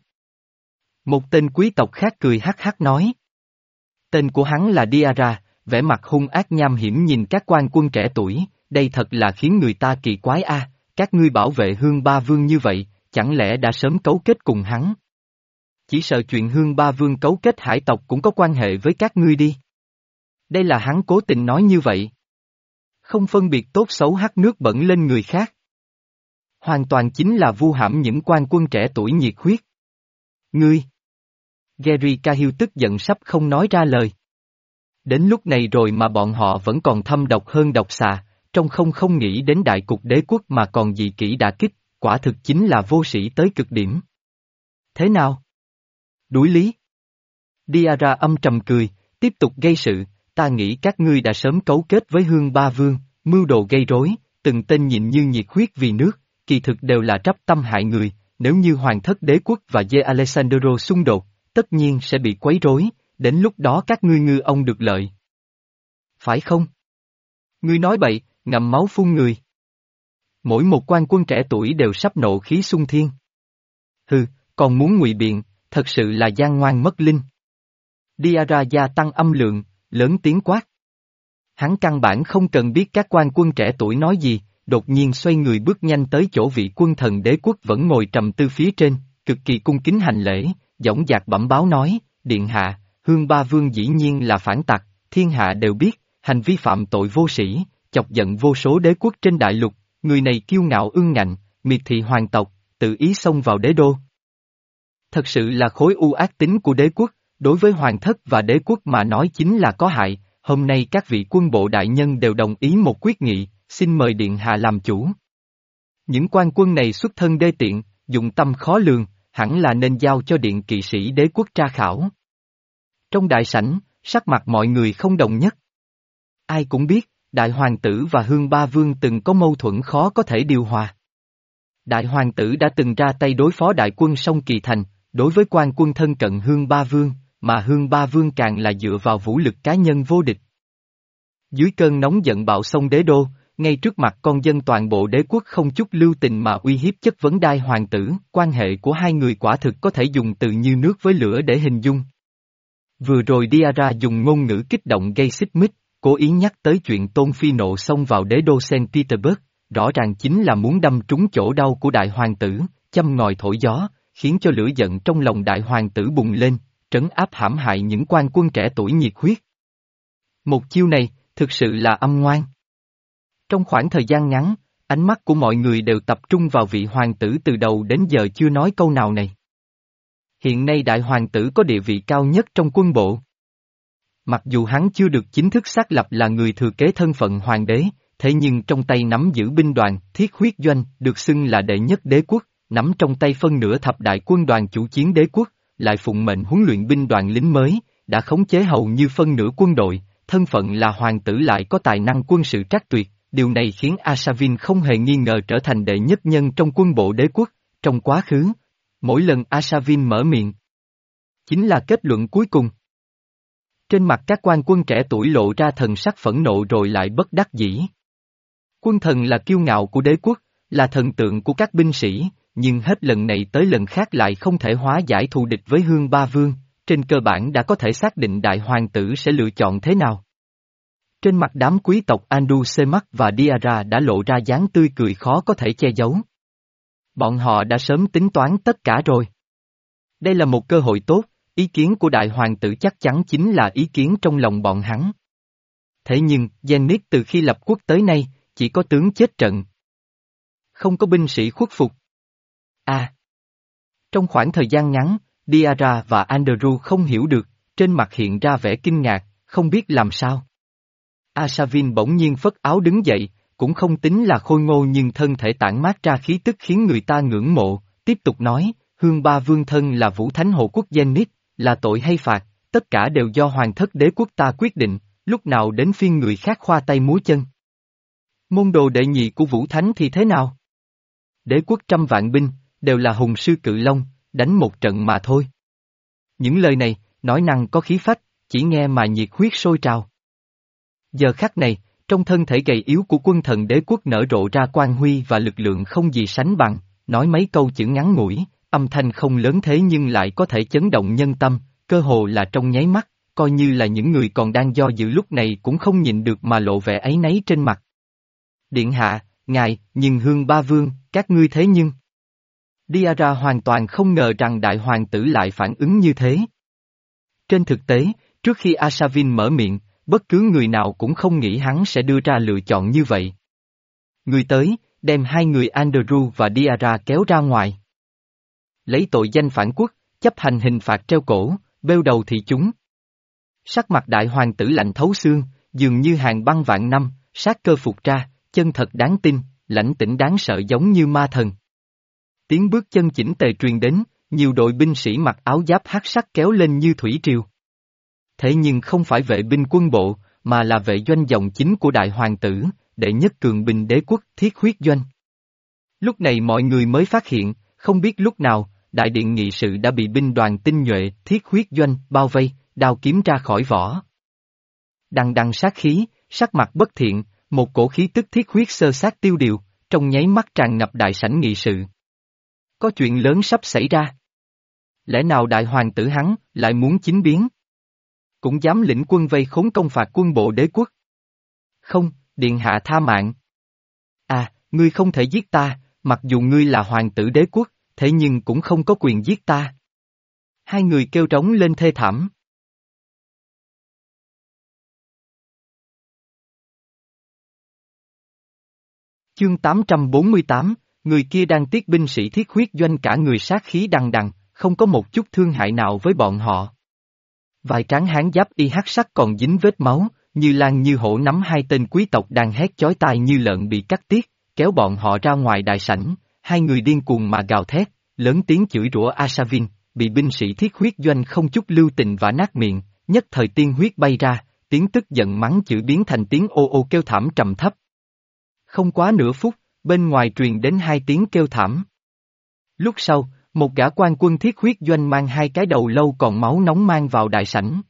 Một tên quý tộc khác cười hắc hắc nói. Tên của hắn là Diarra, vẻ mặt hung ác nham hiểm nhìn các quan quân trẻ tuổi, đây thật là khiến người ta kỳ quái a. Các ngươi bảo vệ Hương Ba Vương như vậy, chẳng lẽ đã sớm cấu kết cùng hắn? Chỉ sợ chuyện Hương Ba Vương cấu kết hải tộc cũng có quan hệ với các ngươi đi. Đây là hắn cố tình nói như vậy. Không phân biệt tốt xấu hắt nước bẩn lên người khác. Hoàn toàn chính là vu hãm những quan quân trẻ tuổi nhiệt huyết. Ngươi! Gary Cahill tức giận sắp không nói ra lời. Đến lúc này rồi mà bọn họ vẫn còn thâm độc hơn độc xà, trong không không nghĩ đến đại cục đế quốc mà còn dị kỷ đả kích, quả thực chính là vô sĩ tới cực điểm. Thế nào? Đuổi lý. Diarra âm trầm cười, tiếp tục gây sự, ta nghĩ các ngươi đã sớm cấu kết với Hương Ba Vương, mưu đồ gây rối, từng tên nhìn như nhiệt huyết vì nước, kỳ thực đều là trắp tâm hại người, nếu như hoàng thất đế quốc và De Alessandro xung đột, tất nhiên sẽ bị quấy rối, đến lúc đó các ngươi ngư ông được lợi. Phải không? Ngươi nói bậy, ngậm máu phun người. Mỗi một quan quân trẻ tuổi đều sắp nộ khí xung thiên. Hừ, còn muốn ngụy biện, thật sự là gian ngoan mất linh. Diarra gia tăng âm lượng, lớn tiếng quát. Hắn căn bản không cần biết các quan quân trẻ tuổi nói gì, đột nhiên xoay người bước nhanh tới chỗ vị quân thần đế quốc vẫn ngồi trầm tư phía trên, cực kỳ cung kính hành lễ, dõng dạc bẩm báo nói, điện hạ, Hương Ba Vương dĩ nhiên là phản tặc, thiên hạ đều biết, hành vi phạm tội vô sĩ, chọc giận vô số đế quốc trên đại lục, người này kiêu ngạo ương ngạnh, miệt thị hoàng tộc, tự ý xông vào đế đô. Thật sự là khối u ác tính của đế quốc, đối với hoàng thất và đế quốc mà nói chính là có hại, hôm nay các vị quân bộ đại nhân đều đồng ý một quyết nghị, xin mời điện hạ làm chủ. Những quan quân này xuất thân đê tiện, dụng tâm khó lường, hẳn là nên giao cho điện kỵ sĩ đế quốc tra khảo. Trong đại sảnh, sắc mặt mọi người không đồng nhất. Ai cũng biết, Đại Hoàng tử và Hương Ba Vương từng có mâu thuẫn khó có thể điều hòa. Đại Hoàng tử đã từng ra tay đối phó đại quân sông Kỳ Thành, đối với quan quân thân cận Hương Ba Vương, mà Hương Ba Vương càng là dựa vào vũ lực cá nhân vô địch. Dưới cơn nóng giận bạo sông đế đô, ngay trước mặt con dân toàn bộ đế quốc không chút lưu tình mà uy hiếp chất vấn Đại Hoàng tử, quan hệ của hai người quả thực có thể dùng từ như nước với lửa để hình dung. Vừa rồi Diarra dùng ngôn ngữ kích động gây xích mích, cố ý nhắc tới chuyện Tôn Phi nộ xông vào đế đô Saint Petersburg, rõ ràng chính là muốn đâm trúng chỗ đau của Đại Hoàng tử, châm ngòi thổi gió, khiến cho lửa giận trong lòng Đại Hoàng tử bùng lên, trấn áp hãm hại những quan quân trẻ tuổi nhiệt huyết. Một chiêu này, thực sự là âm ngoan. Trong khoảng thời gian ngắn, ánh mắt của mọi người đều tập trung vào vị hoàng tử từ đầu đến giờ chưa nói câu nào này. Hiện nay Đại Hoàng tử có địa vị cao nhất trong quân bộ. Mặc dù hắn chưa được chính thức xác lập là người thừa kế thân phận hoàng đế, thế nhưng trong tay nắm giữ binh đoàn, thiết huyết doanh, được xưng là đệ nhất đế quốc, nắm trong tay phân nửa thập đại quân đoàn chủ chiến đế quốc, lại phụng mệnh huấn luyện binh đoàn lính mới, đã khống chế hầu như phân nửa quân đội, thân phận là hoàng tử lại có tài năng quân sự trác tuyệt, điều này khiến Arshavin không hề nghi ngờ trở thành đệ nhất nhân trong quân bộ đế quốc. Trong quá khứ, mỗi lần Arshavin mở miệng, chính là kết luận cuối cùng. Trên mặt các quan quân trẻ tuổi lộ ra thần sắc phẫn nộ rồi lại bất đắc dĩ. Quân thần là kiêu ngạo của đế quốc, là thần tượng của các binh sĩ, nhưng hết lần này tới lần khác lại không thể hóa giải thù địch với Hương Ba Vương, trên cơ bản đã có thể xác định Đại Hoàng tử sẽ lựa chọn thế nào. Trên mặt đám quý tộc Andu Semak và Diarra đã lộ ra dáng tươi cười khó có thể che giấu. Bọn họ đã sớm tính toán tất cả rồi. Đây là một cơ hội tốt, ý kiến của đại hoàng tử chắc chắn chính là ý kiến trong lòng bọn hắn. Thế nhưng, Zenith từ khi lập quốc tới nay, chỉ có tướng chết trận. Không có binh sĩ khuất phục. À! Trong khoảng thời gian ngắn, Diarra và Andrew không hiểu được, trên mặt hiện ra vẻ kinh ngạc, không biết làm sao. Asavin bỗng nhiên phất áo đứng dậy, cũng không tính là khôi ngô nhưng thân thể tản mát ra khí tức khiến người ta ngưỡng mộ, tiếp tục nói, Hương Ba Vương thân là Vũ Thánh Hộ Quốc Zenith, là tội hay phạt, tất cả đều do hoàng thất đế quốc ta quyết định, lúc nào đến phiên người khác khoa tay múa chân. Môn đồ đệ nhị của Vũ Thánh thì thế nào? Đế quốc trăm vạn binh, đều là hùng sư cự long, đánh một trận mà thôi. Những lời này, nói năng có khí phách, chỉ nghe mà nhiệt huyết sôi trào. Giờ khắc này, trong thân thể gầy yếu của quân thần đế quốc nở rộ ra quang huy và lực lượng không gì sánh bằng, nói mấy câu chữ ngắn ngủi, âm thanh không lớn thế nhưng lại có thể chấn động nhân tâm, cơ hồ là trong nháy mắt, coi như là những người còn đang do dự lúc này cũng không nhịn được mà lộ vẻ áy náy trên mặt. Điện hạ, ngài, nhưng Hương Ba Vương, các ngươi thế nhưng... Diarra hoàn toàn không ngờ rằng đại hoàng tử lại phản ứng như thế. Trên thực tế, trước khi Asavin mở miệng, bất cứ người nào cũng không nghĩ hắn sẽ đưa ra lựa chọn như vậy. Người tới, đem hai người Andrew và Diarra kéo ra ngoài. Lấy tội danh phản quốc, chấp hành hình phạt treo cổ, bêu đầu thị chúng. Sắc mặt đại hoàng tử lạnh thấu xương, dường như hàng băng vạn năm, sát cơ phục ra, chân thật đáng tin, lãnh tĩnh đáng sợ giống như ma thần. Tiếng bước chân chỉnh tề truyền đến, nhiều đội binh sĩ mặc áo giáp hắc sắc kéo lên như thủy triều. Thế nhưng không phải vệ binh quân bộ, mà là vệ doanh dòng chính của đại hoàng tử, đệ nhất cường binh đế quốc Thiết Huyết Doanh. Lúc này mọi người mới phát hiện, không biết lúc nào, đại điện nghị sự đã bị binh đoàn tinh nhuệ Thiết Huyết Doanh bao vây, đao kiếm ra khỏi vỏ. Đằng đằng sát khí, sắc mặt bất thiện, một cổ khí tức thiết huyết sơ sát tiêu điều, trong nháy mắt tràn ngập đại sảnh nghị sự. Có chuyện lớn sắp xảy ra. Lẽ nào đại hoàng tử hắn lại muốn chính biến? Cũng dám lĩnh quân vây khốn công phạt quân bộ đế quốc? Không, điện hạ tha mạng. À, ngươi không thể giết ta, mặc dù ngươi là hoàng tử đế quốc, thế nhưng cũng không có quyền giết ta. Hai người kêu trống lên thê thảm. Chương tám trăm bốn mươi tám, người kia đang tiết binh sĩ Thiết Huyết Doanh cả người sát khí đằng đằng, không có một chút thương hại nào với bọn họ. Vài tráng hán giáp y hắc sắc còn dính vết máu, như lan như hổ nắm hai tên quý tộc đang hét chói tai như lợn bị cắt tiết, kéo bọn họ ra ngoài đại sảnh, hai người điên cuồng mà gào thét, lớn tiếng chửi rủa Asavin, bị binh sĩ Thiết Huyết Doanh không chút lưu tình vả nát miệng, nhất thời tiên huyết bay ra, tiếng tức giận mắng chửi biến thành tiếng ô ô kêu thảm trầm thấp. Không quá nửa phút, bên ngoài truyền đến hai tiếng kêu thảm. Lúc sau, một gã quan quân Thiết Huyết Doanh mang hai cái đầu lâu còn máu nóng mang vào đại sảnh.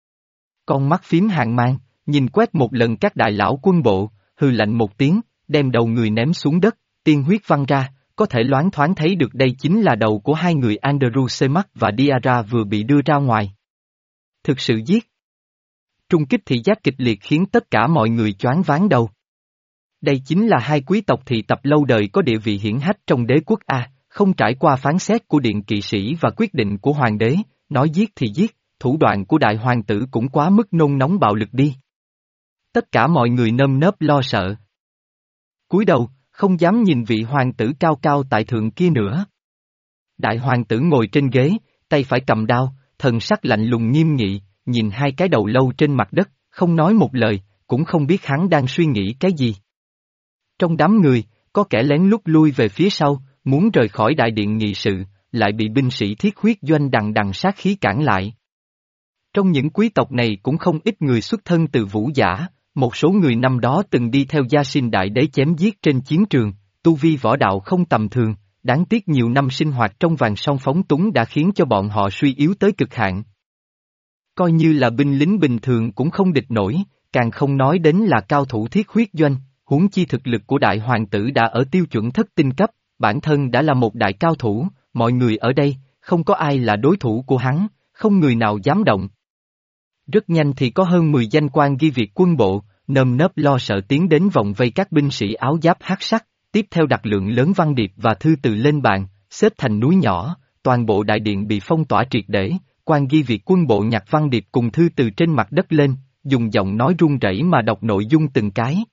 Con mắt phím hàng mang, nhìn quét một lần các đại lão quân bộ, hừ lạnh một tiếng, đem đầu người ném xuống đất, tiên huyết văng ra, có thể loáng thoáng thấy được đây chính là đầu của hai người Andrew Semak và Diarra vừa bị đưa ra ngoài. Thực sự giết. Trung kích thị giác kịch liệt khiến tất cả mọi người choáng váng đầu. Đây chính là hai quý tộc thị tập lâu đời có địa vị hiển hách trong đế quốc A, không trải qua phán xét của điện kỵ sĩ và quyết định của hoàng đế, nói giết thì giết, thủ đoạn của đại hoàng tử cũng quá mức nôn nóng bạo lực đi. Tất cả mọi người nơm nớp lo sợ. Cúi đầu, không dám nhìn vị hoàng tử cao cao tại thượng kia nữa. Đại hoàng tử ngồi trên ghế, tay phải cầm đao, thần sắc lạnh lùng nghiêm nghị, nhìn hai cái đầu lâu trên mặt đất, không nói một lời, cũng không biết hắn đang suy nghĩ cái gì. Trong đám người, có kẻ lén lút lui về phía sau, muốn rời khỏi đại điện nghị sự, lại bị binh sĩ Thiết Huyết Doanh đằng đằng sát khí cản lại. Trong những quý tộc này cũng không ít người xuất thân từ vũ giả, một số người năm đó từng đi theo Gia Sinh đại đế chém giết trên chiến trường, tu vi võ đạo không tầm thường, đáng tiếc nhiều năm sinh hoạt trong vàng son phóng túng đã khiến cho bọn họ suy yếu tới cực hạn. Coi như là binh lính bình thường cũng không địch nổi, càng không nói đến là cao thủ Thiết Huyết Doanh, huống chi thực lực của đại hoàng tử đã ở tiêu chuẩn thất tinh cấp, bản thân đã là một đại cao thủ, mọi người ở đây, không có ai là đối thủ của hắn, không người nào dám động. Rất nhanh thì có hơn mười danh quan ghi việc quân bộ, nơm nớp lo sợ tiến đến vòng vây các binh sĩ áo giáp hắc sắc, tiếp theo đặt lượng lớn văn điệp và thư từ lên bàn, xếp thành núi nhỏ, toàn bộ đại điện bị phong tỏa triệt để, quan ghi việc quân bộ nhặt văn điệp cùng thư từ trên mặt đất lên, dùng giọng nói run rẩy mà đọc nội dung từng cái.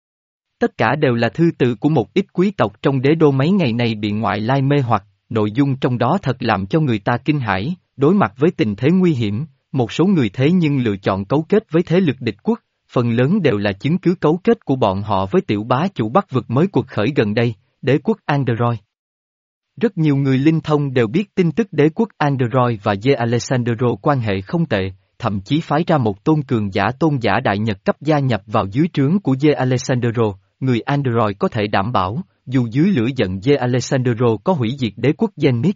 Tất cả đều là thư từ của một ít quý tộc trong đế đô mấy ngày này bị ngoại lai mê hoặc, nội dung trong đó thật làm cho người ta kinh hãi, đối mặt với tình thế nguy hiểm, một số người thế nhưng lựa chọn cấu kết với thế lực địch quốc, phần lớn đều là chứng cứ cấu kết của bọn họ với tiểu bá chủ Bắc vực mới cuộc khởi gần đây, đế quốc Android. Rất nhiều người linh thông đều biết tin tức đế quốc Android và De Alessandro quan hệ không tệ, thậm chí phái ra một tôn cường giả tôn giả đại nhật cấp gia nhập vào dưới trướng của De Alessandro, người Android có thể đảm bảo, dù dưới lửa giận De Alessandro có hủy diệt đế quốc Zenith.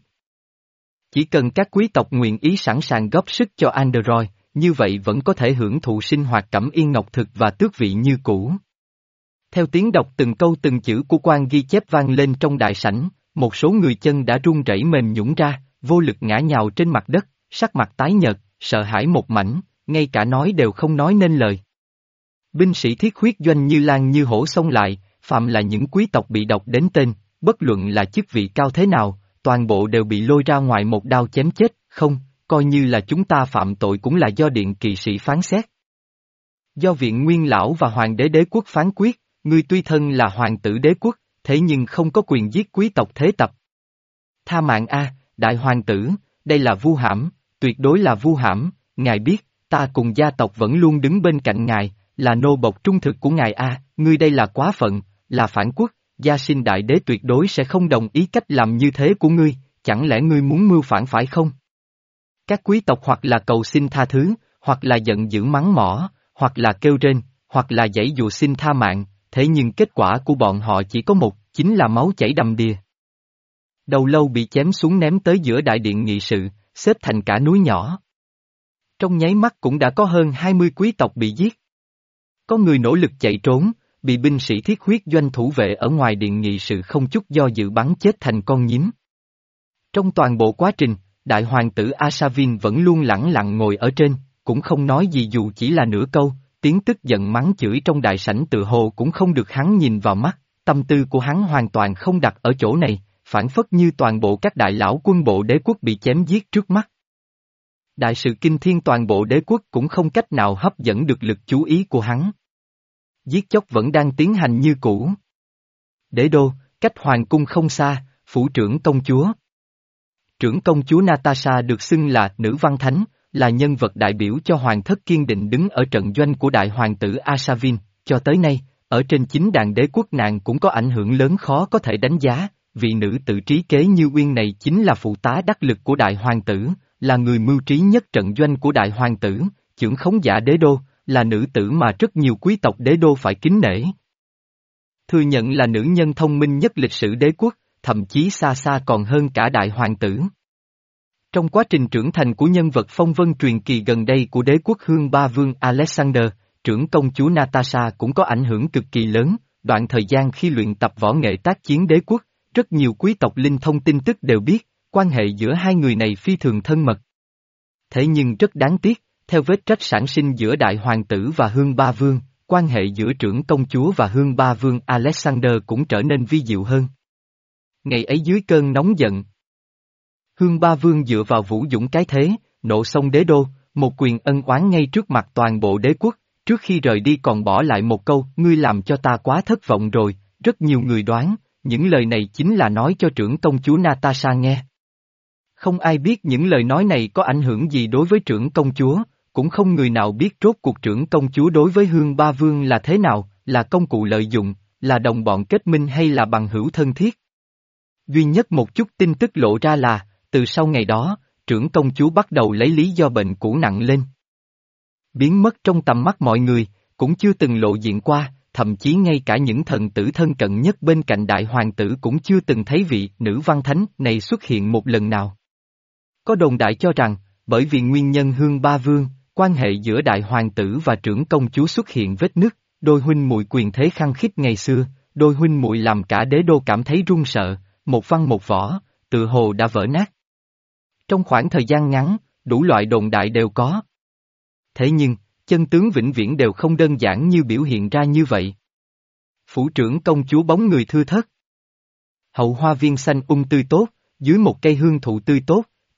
Chỉ cần các quý tộc nguyện ý sẵn sàng góp sức cho Android, như vậy vẫn có thể hưởng thụ sinh hoạt cẩm yên ngọc thực và tước vị như cũ. Theo tiếng đọc từng câu từng chữ của quan ghi chép vang lên trong đại sảnh, một số người chân đã run rẩy mềm nhũn ra, vô lực ngã nhào trên mặt đất, sắc mặt tái nhợt, sợ hãi một mảnh, ngay cả nói đều không nói nên lời. Binh sĩ thiết huyết doanh như lan như hổ xông lại, phạm là những quý tộc bị đọc đến tên, bất luận là chức vị cao thế nào, toàn bộ đều bị lôi ra ngoài một đao chém chết, không, coi như là chúng ta phạm tội cũng là do điện kỵ sĩ phán xét. Do viện nguyên lão và hoàng đế đế quốc phán quyết, ngươi tuy thân là hoàng tử đế quốc, thế nhưng không có quyền giết quý tộc thế tập. Tha mạng a, đại hoàng tử, đây là vu hãm, tuyệt đối là vu hãm, ngài biết, ta cùng gia tộc vẫn luôn đứng bên cạnh ngài, là nô bộc trung thực của ngài a, ngươi đây là quá phận, là phản quốc, gia sinh đại đế tuyệt đối sẽ không đồng ý cách làm như thế của ngươi, chẳng lẽ ngươi muốn mưu phản phải không? Các quý tộc hoặc là cầu xin tha thứ, hoặc là giận dữ mắng mỏ, hoặc là kêu rên, hoặc là giãy dụa xin tha mạng, thế nhưng kết quả của bọn họ chỉ có một, chính là máu chảy đầm đìa. Đầu lâu bị chém xuống ném tới giữa đại điện nghị sự, xếp thành cả núi nhỏ. Trong nháy mắt cũng đã có hơn hai mươi quý tộc bị giết. Có người nỗ lực chạy trốn, bị binh sĩ thiết huyết doanh thủ vệ ở ngoài điện nghị sự không chút do dự bắn chết thành con nhím. Trong toàn bộ quá trình, đại hoàng tử Asavin vẫn luôn lẳng lặng ngồi ở trên, cũng không nói gì dù chỉ là nửa câu, tiếng tức giận mắng chửi trong đại sảnh tự hồ cũng không được hắn nhìn vào mắt, tâm tư của hắn hoàn toàn không đặt ở chỗ này, phản phất như toàn bộ các đại lão quân bộ đế quốc bị chém giết trước mắt. Đại sự kinh thiên toàn bộ đế quốc cũng không cách nào hấp dẫn được lực chú ý của hắn. Giết chóc vẫn đang tiến hành như cũ. Đế đô, cách hoàng cung không xa, phủ trưởng công chúa. Trưởng công chúa Natasha được xưng là nữ văn thánh, là nhân vật đại biểu cho hoàng thất kiên định đứng ở trận doanh của đại hoàng tử Asavin, cho tới nay, ở trên chính đàn đế quốc nàng cũng có ảnh hưởng lớn khó có thể đánh giá, vị nữ tự trí kế như Uyên này chính là phụ tá đắc lực của đại hoàng tử, là người mưu trí nhất trận doanh của đại hoàng tử, trưởng khống giả đế đô, là nữ tử mà rất nhiều quý tộc đế đô phải kính nể. Thừa nhận là nữ nhân thông minh nhất lịch sử đế quốc, thậm chí xa xa còn hơn cả đại hoàng tử. Trong quá trình trưởng thành của nhân vật phong vân truyền kỳ gần đây của đế quốc Hương Ba Vương Alexander, trưởng công chúa Natasha cũng có ảnh hưởng cực kỳ lớn, đoạn thời gian khi luyện tập võ nghệ tác chiến đế quốc, rất nhiều quý tộc linh thông tin tức đều biết, quan hệ giữa hai người này phi thường thân mật. Thế nhưng rất đáng tiếc, theo vết trách sản sinh giữa đại hoàng tử và Hương Ba Vương, quan hệ giữa trưởng công chúa và Hương Ba Vương Alexander cũng trở nên vi diệu hơn. Ngày ấy dưới cơn nóng giận, Hương Ba Vương dựa vào vũ dũng cái thế, nộ sông đế đô, một quyền ân oán ngay trước mặt toàn bộ đế quốc, trước khi rời đi còn bỏ lại một câu, ngươi làm cho ta quá thất vọng rồi, rất nhiều người đoán, những lời này chính là nói cho trưởng công chúa Natasha nghe. Không ai biết những lời nói này có ảnh hưởng gì đối với trưởng công chúa, cũng không người nào biết rốt cuộc trưởng công chúa đối với Hương Ba Vương là thế nào, là công cụ lợi dụng, là đồng bọn kết minh hay là bằng hữu thân thiết. Duy nhất một chút tin tức lộ ra là, từ sau ngày đó, trưởng công chúa bắt đầu lấy lý do bệnh cũ nặng lên. Biến mất trong tầm mắt mọi người, cũng chưa từng lộ diện qua, thậm chí ngay cả những thần tử thân cận nhất bên cạnh đại hoàng tử cũng chưa từng thấy vị nữ văn thánh này xuất hiện một lần nào. Có đồn đại cho rằng, bởi vì nguyên nhân Hương Ba Vương, quan hệ giữa đại hoàng tử và trưởng công chúa xuất hiện vết nứt, đôi huynh muội quyền thế khăng khít ngày xưa, đôi huynh muội làm cả đế đô cảm thấy run sợ, một văn một võ, tự hồ đã vỡ nát. Trong khoảng thời gian ngắn, đủ loại đồn đại đều có. Thế nhưng, chân tướng vĩnh viễn đều không đơn giản như biểu hiện ra như vậy. Phủ trưởng công chúa bóng người thưa thớt. Hậu hoa viên xanh um tươi tốt, dưới một cây hương thụ tươi tốt,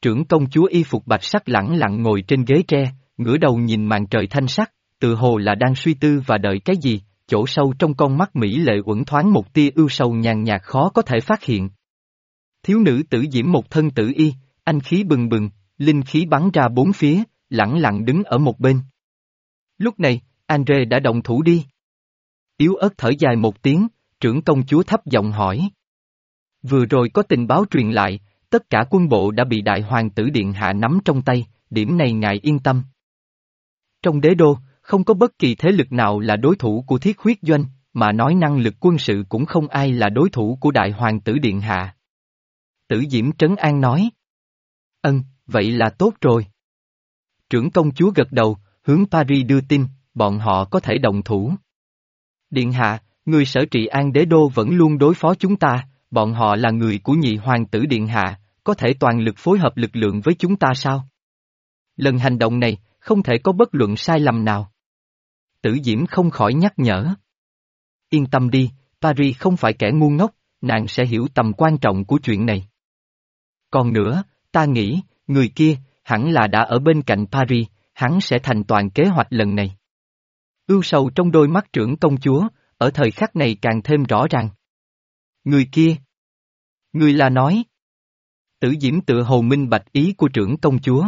trưởng công chúa y phục bạch sắc lẳng lặng ngồi trên ghế tre, ngửa đầu nhìn màn trời thanh sắc, tự hồ là đang suy tư và đợi cái gì, chỗ sâu trong con mắt mỹ lệ uẩn thoáng một tia ưu sầu nhàn nhạt khó có thể phát hiện. Thiếu nữ tử diễm một thân tử y, anh khí bừng bừng, linh khí bắn ra bốn phía, lẳng lặng đứng ở một bên. Lúc này, Andre đã động thủ đi. Yếu ớt thở dài một tiếng, trưởng công chúa thấp giọng hỏi. Vừa rồi có tình báo truyền lại, tất cả quân bộ đã bị đại hoàng tử điện hạ nắm trong tay, điểm này ngài yên tâm. Trong đế đô, không có bất kỳ thế lực nào là đối thủ của thiết huyết doanh, mà nói năng lực quân sự cũng không ai là đối thủ của đại hoàng tử điện hạ. Tử Diễm trấn an nói. Ân, vậy là tốt rồi. Trưởng công chúa gật đầu, hướng Paris đưa tin, bọn họ có thể động thủ. Điện hạ, người sở trị an đế đô vẫn luôn đối phó chúng ta, bọn họ là người của nhị hoàng tử điện hạ, có thể toàn lực phối hợp lực lượng với chúng ta sao? Lần hành động này, không thể có bất luận sai lầm nào. Tử Diễm không khỏi nhắc nhở. Yên tâm đi, Paris không phải kẻ ngu ngốc, nàng sẽ hiểu tầm quan trọng của chuyện này. Còn nữa, ta nghĩ, người kia, hẳn là đã ở bên cạnh Paris, hắn sẽ thành toàn kế hoạch lần này. Ưu sầu trong đôi mắt trưởng công chúa, ở thời khắc này càng thêm rõ ràng. Người kia. Người là nói. Tử Diễm tự hồ minh bạch ý của trưởng công chúa.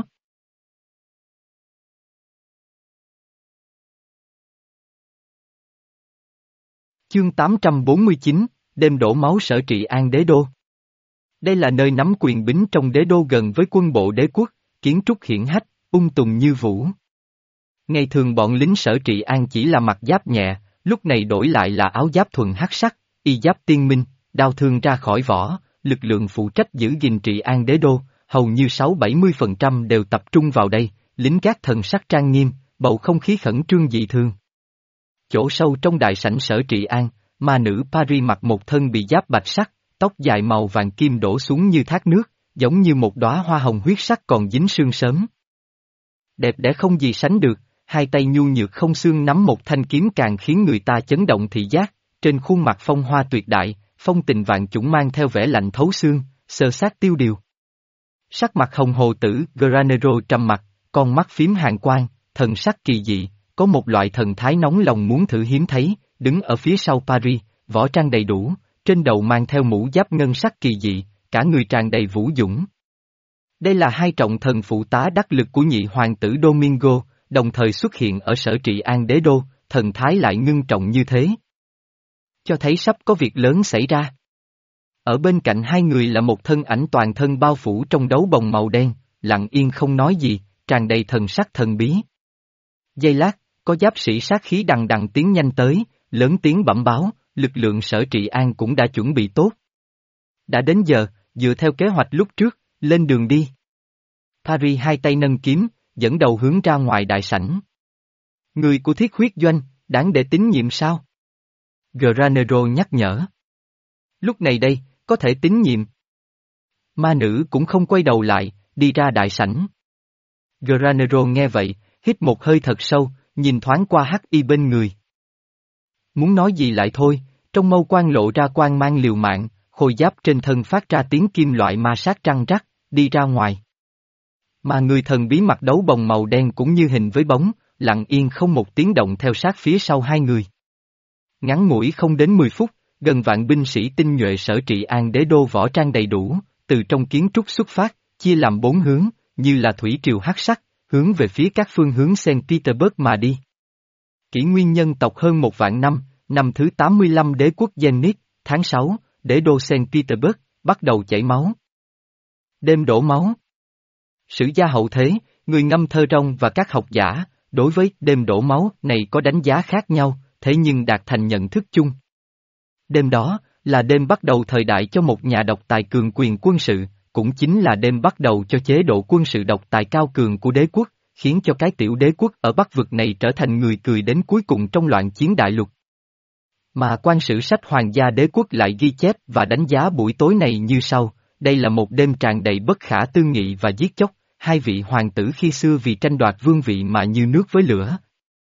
Chương tám trăm bốn mươi chín, đêm đổ máu sở trị an đế đô. Đây là nơi nắm quyền bính trong đế đô gần với quân bộ đế quốc, kiến trúc hiển hách, ung tùng như vũ. Ngày thường bọn lính sở trị an chỉ là mặc giáp nhẹ, lúc này đổi lại là áo giáp thuần hắc sắc, y giáp tiên minh, đao thương ra khỏi vỏ, lực lượng phụ trách giữ gìn trị an đế đô, hầu như sáu bảy mươi phần trăm đều tập trung vào đây, lính gác thần sắc trang nghiêm, bầu không khí khẩn trương dị thường. Chỗ sâu trong đại sảnh sở trị an, ma nữ Paris mặc một thân bị giáp bạch sắc, tóc dài màu vàng kim đổ xuống như thác nước, giống như một đóa hoa hồng huyết sắc còn dính sương sớm. Đẹp đẽ không gì sánh được, hai tay nhu nhược không xương nắm một thanh kiếm càng khiến người ta chấn động thị giác, trên khuôn mặt phong hoa tuyệt đại, phong tình vạn chủng mang theo vẻ lạnh thấu xương, sơ sát tiêu điều. Sắc mặt hồng hồ tử Granero trầm mặt, con mắt phím hàn quang, thần sắc kỳ dị, có một loại thần thái nóng lòng muốn thử hiếm thấy, đứng ở phía sau Paris, võ trang đầy đủ, trên đầu mang theo mũ giáp ngân sắc kỳ dị, cả người tràn đầy vũ dũng. Đây là hai trọng thần phụ tá đắc lực của nhị hoàng tử Domingo, đồng thời xuất hiện ở sở trị an đế đô, thần thái lại ngưng trọng như thế. Cho thấy sắp có việc lớn xảy ra. Ở bên cạnh hai người là một thân ảnh toàn thân bao phủ trong đấu bồng màu đen, lặng yên không nói gì, tràn đầy thần sắc thần bí. Giây lát, có giáp sĩ sát khí đằng đằng tiến nhanh tới, lớn tiếng bẩm báo, lực lượng sở trị an cũng đã chuẩn bị tốt. Đã đến giờ, dựa theo kế hoạch lúc trước, lên đường đi. Paris hai tay nâng kiếm, dẫn đầu hướng ra ngoài đại sảnh. Người của thiết huyết doanh, đáng để tín nhiệm sao? Granero nhắc nhở. Lúc này đây, có thể tín nhiệm. Ma nữ cũng không quay đầu lại, đi ra đại sảnh. Granero nghe vậy, hít một hơi thật sâu, nhìn thoáng qua hắc y bên người. Muốn nói gì lại thôi, trong mâu quan lộ ra quang mang liều mạng, khôi giáp trên thân phát ra tiếng kim loại ma sát răng rắc, đi ra ngoài. Mà người thần bí mặc đấu bồng màu đen cũng như hình với bóng, lặng yên không một tiếng động theo sát phía sau hai người. Ngắn ngủi không đến mười phút, gần vạn binh sĩ tinh nhuệ sở trị an đế đô võ trang đầy đủ, từ trong kiến trúc xuất phát, chia làm bốn hướng, như là thủy triều hắc sắc, hướng về phía các phương hướng Saint Petersburg mà đi. Kỷ nguyên nhân tộc hơn một vạn năm, năm thứ tám mươi lăm đế quốc Zenith, tháng sáu, đế đô Saint Petersburg, bắt đầu chảy máu. Đêm đổ máu. Sử gia hậu thế, người ngâm thơ rong và các học giả, đối với đêm đổ máu này có đánh giá khác nhau, thế nhưng đạt thành nhận thức chung. Đêm đó, là đêm bắt đầu thời đại cho một nhà độc tài cường quyền quân sự, cũng chính là đêm bắt đầu cho chế độ quân sự độc tài cao cường của đế quốc, khiến cho cái tiểu đế quốc ở Bắc vực này trở thành người cười đến cuối cùng trong loạn chiến đại lục. Mà quan sử sách Hoàng gia đế quốc lại ghi chép và đánh giá buổi tối này như sau, đây là một đêm tràn đầy bất khả tư nghị và giết chóc, hai vị hoàng tử khi xưa vì tranh đoạt vương vị mà như nước với lửa.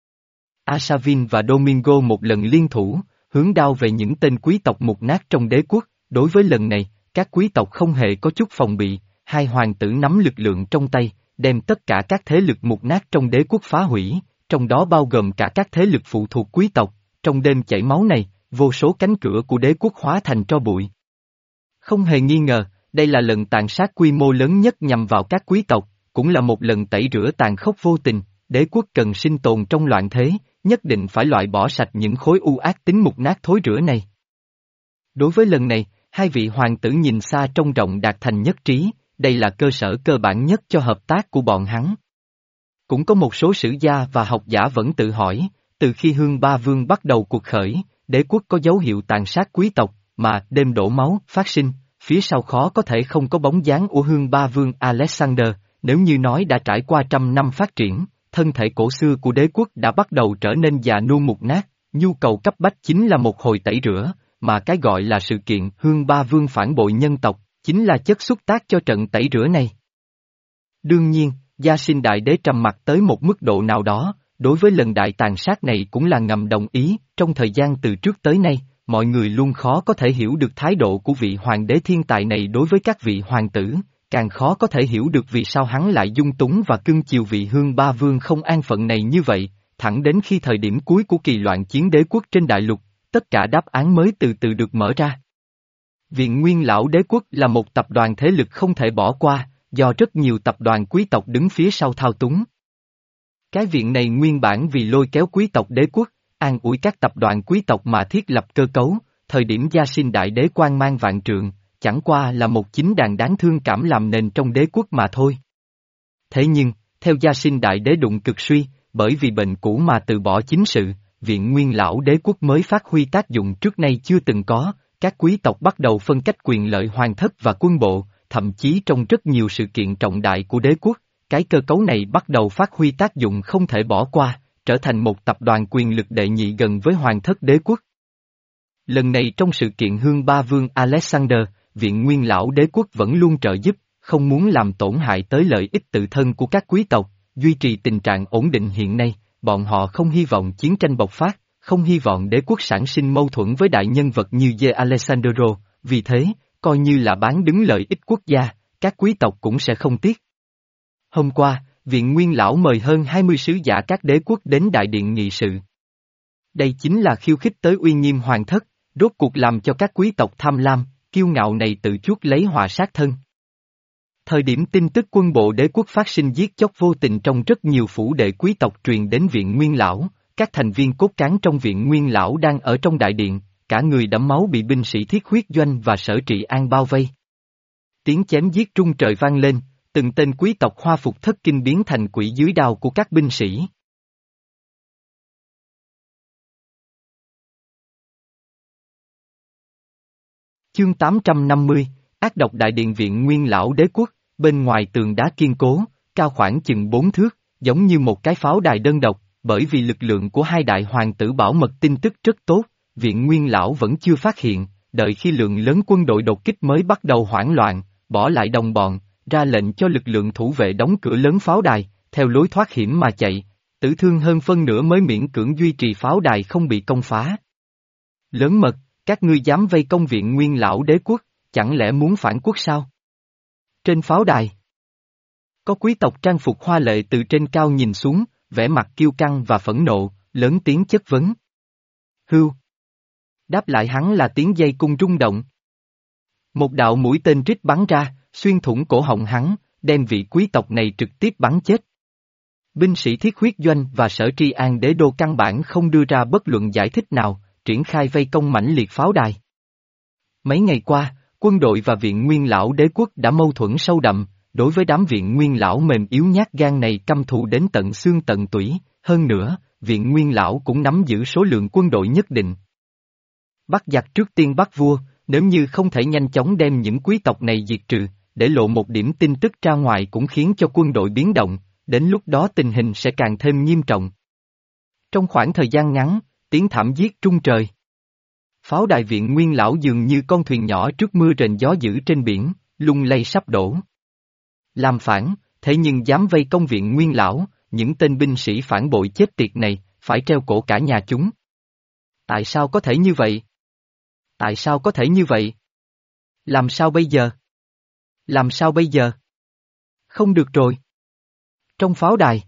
Asavin và Domingo một lần liên thủ, hướng đao về những tên quý tộc mục nát trong đế quốc, đối với lần này, các quý tộc không hề có chút phòng bị, hai hoàng tử nắm lực lượng trong tay, đem tất cả các thế lực mục nát trong đế quốc phá hủy, trong đó bao gồm cả các thế lực phụ thuộc quý tộc. Trong đêm chảy máu này, vô số cánh cửa của đế quốc hóa thành tro bụi. Không hề nghi ngờ, đây là lần tàn sát quy mô lớn nhất nhằm vào các quý tộc, cũng là một lần tẩy rửa tàn khốc vô tình. Đế quốc cần sinh tồn trong loạn thế, nhất định phải loại bỏ sạch những khối u ác tính mục nát thối rữa này. Đối với lần này, hai vị hoàng tử nhìn xa trông rộng đạt thành nhất trí, đây là cơ sở cơ bản nhất cho hợp tác của bọn hắn. Cũng có một số sử gia và học giả vẫn tự hỏi, từ khi Hương Ba Vương bắt đầu cuộc khởi, đế quốc có dấu hiệu tàn sát quý tộc, mà đêm đổ máu phát sinh, phía sau khó có thể không có bóng dáng của Hương Ba Vương Alexander, nếu như nói đã trải qua trăm năm phát triển, thân thể cổ xưa của đế quốc đã bắt đầu trở nên già nua mục nát, nhu cầu cấp bách chính là một hồi tẩy rửa, mà cái gọi là sự kiện Hương Ba Vương phản bội nhân tộc, chính là chất xúc tác cho trận tẩy rửa này. Đương nhiên, Gia Sinh Đại Đế trầm mặc tới một mức độ nào đó, đối với lần đại tàn sát này cũng là ngầm đồng ý, trong thời gian từ trước tới nay, mọi người luôn khó có thể hiểu được thái độ của vị hoàng đế thiên tài này đối với các vị hoàng tử, càng khó có thể hiểu được vì sao hắn lại dung túng và cưng chiều vị Hương Ba Vương không an phận này như vậy, thẳng đến khi thời điểm cuối của kỳ loạn chiến đế quốc trên đại lục, tất cả đáp án mới từ từ được mở ra. Viện Nguyên Lão Đế Quốc là một tập đoàn thế lực không thể bỏ qua, do rất nhiều tập đoàn quý tộc đứng phía sau thao túng. Cái viện này nguyên bản vì lôi kéo quý tộc đế quốc, an ủi các tập đoàn quý tộc mà thiết lập cơ cấu, thời điểm Gia Sinh Đại Đế quang mang vạn trượng, chẳng qua là một chính đàn đáng thương cảm làm nền trong đế quốc mà thôi. Thế nhưng, theo Gia Sinh Đại Đế đụng cực suy, bởi vì bệnh cũ mà từ bỏ chính sự, Viện Nguyên Lão Đế Quốc mới phát huy tác dụng trước nay chưa từng có, các quý tộc bắt đầu phân cách quyền lợi hoàng thất và quân bộ, thậm chí trong rất nhiều sự kiện trọng đại của đế quốc, cái cơ cấu này bắt đầu phát huy tác dụng không thể bỏ qua, trở thành một tập đoàn quyền lực đệ nhị gần với hoàng thất đế quốc. Lần này trong sự kiện Hương Ba Vương Alexander, Viện Nguyên Lão Đế Quốc vẫn luôn trợ giúp, không muốn làm tổn hại tới lợi ích tự thân của các quý tộc, duy trì tình trạng ổn định hiện nay, bọn họ không hy vọng chiến tranh bộc phát, không hy vọng đế quốc sản sinh mâu thuẫn với đại nhân vật như Ye Alessandro, vì thế, coi như là bán đứng lợi ích quốc gia, các quý tộc cũng sẽ không tiếc. Hôm qua, Viện Nguyên Lão mời hơn hai mươi sứ giả các đế quốc đến đại điện nghị sự. Đây chính là khiêu khích tới uy nghiêm hoàng thất, rốt cuộc làm cho các quý tộc tham lam, kiêu ngạo này tự chuốc lấy họa sát thân. Thời điểm tin tức quân bộ đế quốc phát sinh giết chóc vô tình trong rất nhiều phủ đệ quý tộc truyền đến Viện Nguyên Lão, các thành viên cốt cán trong Viện Nguyên Lão đang ở trong đại điện, cả người đẫm máu bị binh sĩ Thiết Huyết Doanh và Sở Trị An bao vây. Tiếng chém giết trung trời vang lên, từng tên quý tộc hoa phục thất kinh biến thành quỷ dưới đao của các binh sĩ. Chương tám trăm năm mươi, Ác độc đại điện Viện Nguyên Lão Đế Quốc, bên ngoài tường đá kiên cố, cao khoảng chừng bốn thước, giống như một cái pháo đài đơn độc, bởi vì lực lượng của hai đại hoàng tử bảo mật tin tức rất tốt, Viện Nguyên Lão vẫn chưa phát hiện, đợi khi lượng lớn quân đội đột kích mới bắt đầu hoảng loạn, bỏ lại đồng bọn, ra lệnh cho lực lượng thủ vệ đóng cửa lớn pháo đài, theo lối thoát hiểm mà chạy, tử thương hơn phân nửa mới miễn cưỡng duy trì pháo đài không bị công phá. Lớn mật, các ngươi dám vây công Viện Nguyên Lão Đế Quốc, chẳng lẽ muốn phản quốc sao? Trên pháo đài, có quý tộc trang phục hoa lệ từ trên cao nhìn xuống, vẻ mặt kiêu căng và phẫn nộ, lớn tiếng chất vấn. Hưu. Đáp lại hắn là tiếng dây cung rung động. Một đạo mũi tên rít bắn ra, xuyên thủng cổ họng hắn, đem vị quý tộc này trực tiếp bắn chết. Binh sĩ Thiết Huyết Doanh và Sở Tri An Đế Đô căn bản không đưa ra bất luận giải thích nào, triển khai vây công mãnh liệt pháo đài. Mấy ngày qua, quân đội và Viện Nguyên Lão Đế Quốc đã mâu thuẫn sâu đậm, đối với đám Viện Nguyên Lão mềm yếu nhát gan này căm thù đến tận xương tận tủy, hơn nữa, Viện Nguyên Lão cũng nắm giữ số lượng quân đội nhất định. Bắt giặc trước tiên bắt vua, nếu như không thể nhanh chóng đem những quý tộc này diệt trừ, để lộ một điểm tin tức ra ngoài cũng khiến cho quân đội biến động, đến lúc đó tình hình sẽ càng thêm nghiêm trọng. Trong khoảng thời gian ngắn, tiếng thảm giết trung trời. Pháo đài Viện Nguyên Lão dường như con thuyền nhỏ trước mưa rền gió dữ trên biển, lung lay sắp đổ. Làm phản, thế nhưng dám vây công Viện Nguyên Lão, những tên binh sĩ phản bội chết tiệt này, phải treo cổ cả nhà chúng. Tại sao có thể như vậy? Tại sao có thể như vậy? Làm sao bây giờ? Làm sao bây giờ? Không được rồi. Trong pháo đài,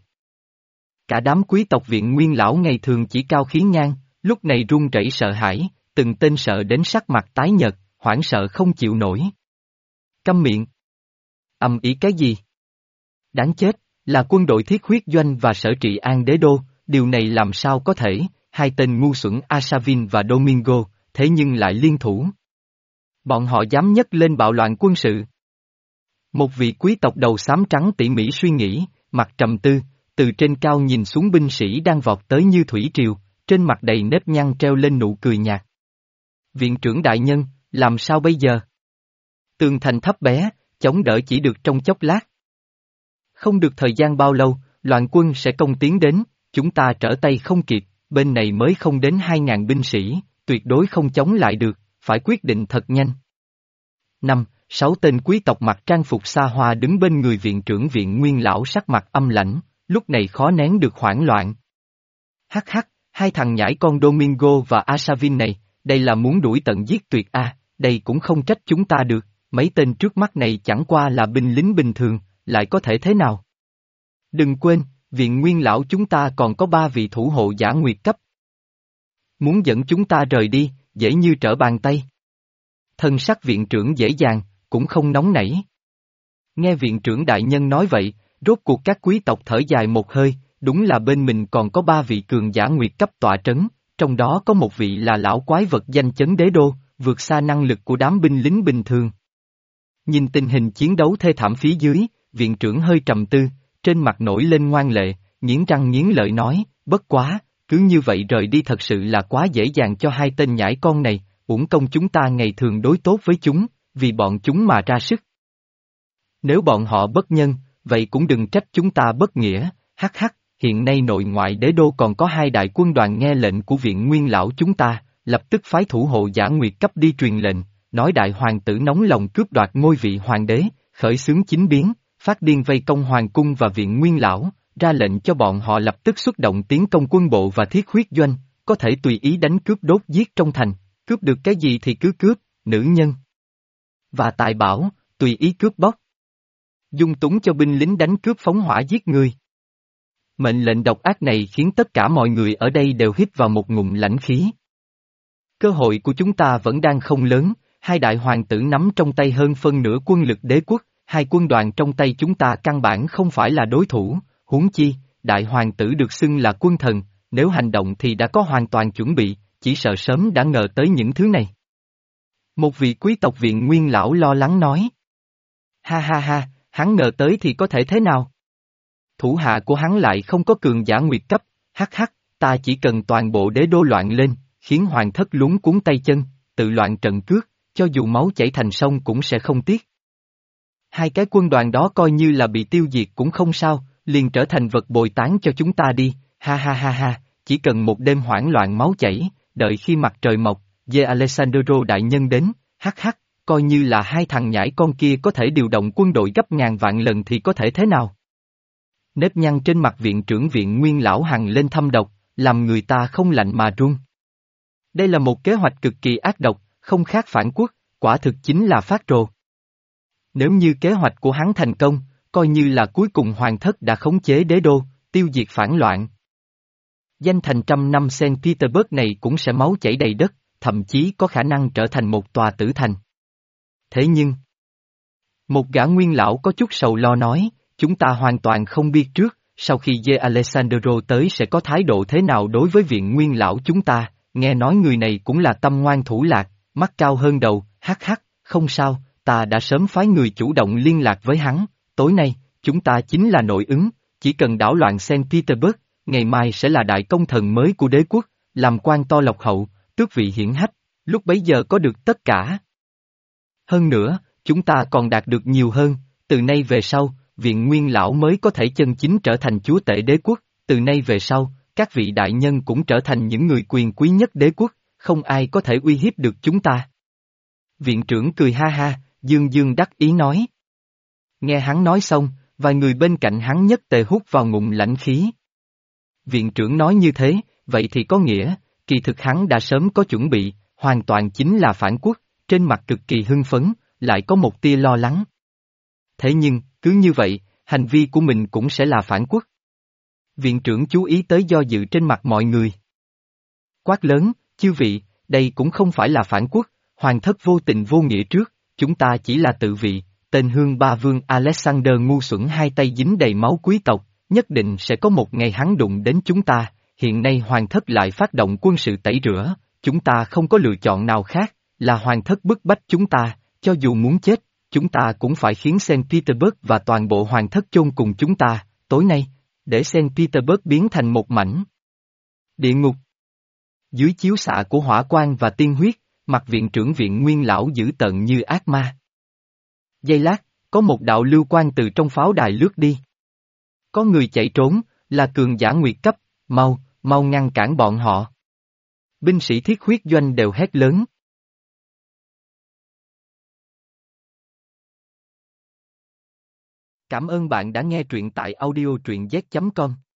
cả đám quý tộc viện nguyên lão ngày thường chỉ cao khí ngang, lúc này run rẩy sợ hãi, từng tên sợ đến sắc mặt tái nhợt, hoảng sợ không chịu nổi. Câm miệng. Ầm ĩ cái gì? Đáng chết, là quân đội thiết huyết doanh và sở trị an đế đô, điều này làm sao có thể, hai tên ngu xuẩn Asavin và Domingo, thế nhưng lại liên thủ. Bọn họ dám nhấc lên bạo loạn quân sự. Một vị quý tộc đầu xám trắng tỉ mỉ suy nghĩ, mặt trầm tư, từ trên cao nhìn xuống binh sĩ đang vọt tới như thủy triều, trên mặt đầy nếp nhăn treo lên nụ cười nhạt. Viện trưởng đại nhân, làm sao bây giờ? Tường thành thấp bé, chống đỡ chỉ được trong chốc lát. Không được thời gian bao lâu, loạn quân sẽ công tiến đến, chúng ta trở tay không kịp, bên này mới không đến hai ngàn binh sĩ, tuyệt đối không chống lại được, phải quyết định thật nhanh. Năm, sáu tên quý tộc mặc trang phục xa hoa đứng bên người viện trưởng viện nguyên lão sắc mặt âm lãnh, lúc này khó nén được hoảng loạn. Hắc hắc, hai thằng nhãi con Domingo và Asavin này, đây là muốn đuổi tận giết tuyệt a, đây cũng không trách chúng ta được, mấy tên trước mắt này chẳng qua là binh lính bình thường, lại có thể thế nào? Đừng quên, viện nguyên lão chúng ta còn có ba vị thủ hộ giả nguyệt cấp. Muốn dẫn chúng ta rời đi, dễ như trở bàn tay. Thân sắc viện trưởng dễ dàng, cũng không nóng nảy. Nghe viện trưởng đại nhân nói vậy, rốt cuộc các quý tộc thở dài một hơi, đúng là bên mình còn có ba vị cường giả nguyệt cấp tọa trấn, trong đó có một vị là lão quái vật danh chấn đế đô, vượt xa năng lực của đám binh lính bình thường. Nhìn tình hình chiến đấu thê thảm phía dưới, viện trưởng hơi trầm tư, trên mặt nổi lên ngoan lệ, nghiến răng nghiến lợi nói, bất quá, cứ như vậy rời đi thật sự là quá dễ dàng cho hai tên nhãi con này, uổng công chúng ta ngày thường đối tốt với chúng, vì bọn chúng mà ra sức. Nếu bọn họ bất nhân, vậy cũng đừng trách chúng ta bất nghĩa, hắc hắc, hiện nay nội ngoại đế đô còn có hai đại quân đoàn nghe lệnh của viện nguyên lão chúng ta, lập tức phái thủ hộ giả nguyệt cấp đi truyền lệnh, nói đại hoàng tử nóng lòng cướp đoạt ngôi vị hoàng đế, khởi xướng chính biến, phát điên vây công hoàng cung và viện nguyên lão, ra lệnh cho bọn họ lập tức xuất động tiến công quân bộ và thiết huyết doanh, có thể tùy ý đánh cướp đốt giết trong thành, cướp được cái gì thì cứ cướp, nữ nhân và tài bảo, tùy ý cướp bóc. Dung túng cho binh lính đánh cướp phóng hỏa giết người. Mệnh lệnh độc ác này khiến tất cả mọi người ở đây đều hít vào một ngụm lãnh khí. Cơ hội của chúng ta vẫn đang không lớn, hai đại hoàng tử nắm trong tay hơn phân nửa quân lực đế quốc, hai quân đoàn trong tay chúng ta căn bản không phải là đối thủ, huống chi, đại hoàng tử được xưng là quân thần, nếu hành động thì đã có hoàn toàn chuẩn bị, chỉ sợ sớm đã ngờ tới những thứ này. Một vị quý tộc viện nguyên lão lo lắng nói. Ha ha ha, hắn ngờ tới thì có thể thế nào? Thủ hạ của hắn lại không có cường giả nguyệt cấp, hắc hắc, ta chỉ cần toàn bộ đế đô loạn lên, khiến hoàng thất luống cuốn tay chân, tự loạn trận cước, cho dù máu chảy thành sông cũng sẽ không tiếc. Hai cái quân đoàn đó coi như là bị tiêu diệt cũng không sao, liền trở thành vật bồi tán cho chúng ta đi, ha ha ha ha, chỉ cần một đêm hoảng loạn máu chảy, đợi khi mặt trời mọc, De Alessandro đại nhân đến, hắc hắc, coi như là hai thằng nhãi con kia có thể điều động quân đội gấp ngàn vạn lần thì có thể thế nào? Nếp nhăn trên mặt viện trưởng viện nguyên lão hằn lên thâm độc, làm người ta không lạnh mà run. Đây là một kế hoạch cực kỳ ác độc, không khác phản quốc, quả thực chính là phát rồ. Nếu như kế hoạch của hắn thành công, coi như là cuối cùng hoàng thất đã khống chế đế đô, tiêu diệt phản loạn. Danh thành trăm năm Saint Petersburg này cũng sẽ máu chảy đầy đất, thậm chí có khả năng trở thành một tòa tử thành. Thế nhưng, một gã nguyên lão có chút sầu lo nói, chúng ta hoàn toàn không biết trước, sau khi De Alessandro tới sẽ có thái độ thế nào đối với viện nguyên lão chúng ta, nghe nói người này cũng là tâm ngoan thủ lạc, mắt cao hơn đầu, hắc hắc, không sao, ta đã sớm phái người chủ động liên lạc với hắn, tối nay, chúng ta chính là nội ứng, chỉ cần đảo loạn Saint Petersburg, ngày mai sẽ là đại công thần mới của đế quốc, làm quan to lộc hậu, tước vị hiển hách, lúc bấy giờ có được tất cả. Hơn nữa, chúng ta còn đạt được nhiều hơn, từ nay về sau, viện nguyên lão mới có thể chân chính trở thành chúa tể đế quốc, từ nay về sau, các vị đại nhân cũng trở thành những người quyền quý nhất đế quốc, không ai có thể uy hiếp được chúng ta. Viện trưởng cười ha ha, dương dương đắc ý nói. Nghe hắn nói xong, vài người bên cạnh hắn nhất tề hút vào ngụm lãnh khí. Viện trưởng nói như thế, vậy thì có nghĩa, kỳ thực hắn đã sớm có chuẩn bị, hoàn toàn chính là phản quốc, trên mặt cực kỳ hưng phấn, lại có một tia lo lắng. Thế nhưng, cứ như vậy, hành vi của mình cũng sẽ là phản quốc. Viện trưởng chú ý tới do dự trên mặt mọi người. Quát lớn, chư vị, đây cũng không phải là phản quốc, hoàng thất vô tình vô nghĩa trước, chúng ta chỉ là tự vị, tên hương ba vương Alexander ngu xuẩn hai tay dính đầy máu quý tộc, nhất định sẽ có một ngày hắn đụng đến chúng ta, hiện nay hoàng thất lại phát động quân sự tẩy rửa, chúng ta không có lựa chọn nào khác, là hoàng thất bức bách chúng ta, cho dù muốn chết, chúng ta cũng phải khiến Saint Petersburg và toàn bộ hoàng thất chôn cùng chúng ta, tối nay, để Saint Petersburg biến thành một mảnh địa ngục. Dưới chiếu xạ của hỏa quang và tiên huyết, mặt viện trưởng viện nguyên lão dữ tợn như ác ma. Giây lát, có một đạo lưu quang từ trong pháo đài lướt đi. Có người chạy trốn, là cường giả nguyệt cấp, mau, mau ngăn cản bọn họ. Binh sĩ thiết huyết doanh đều hét lớn. Cảm ơn bạn đã nghe truyện tại audio truyện z chấm com.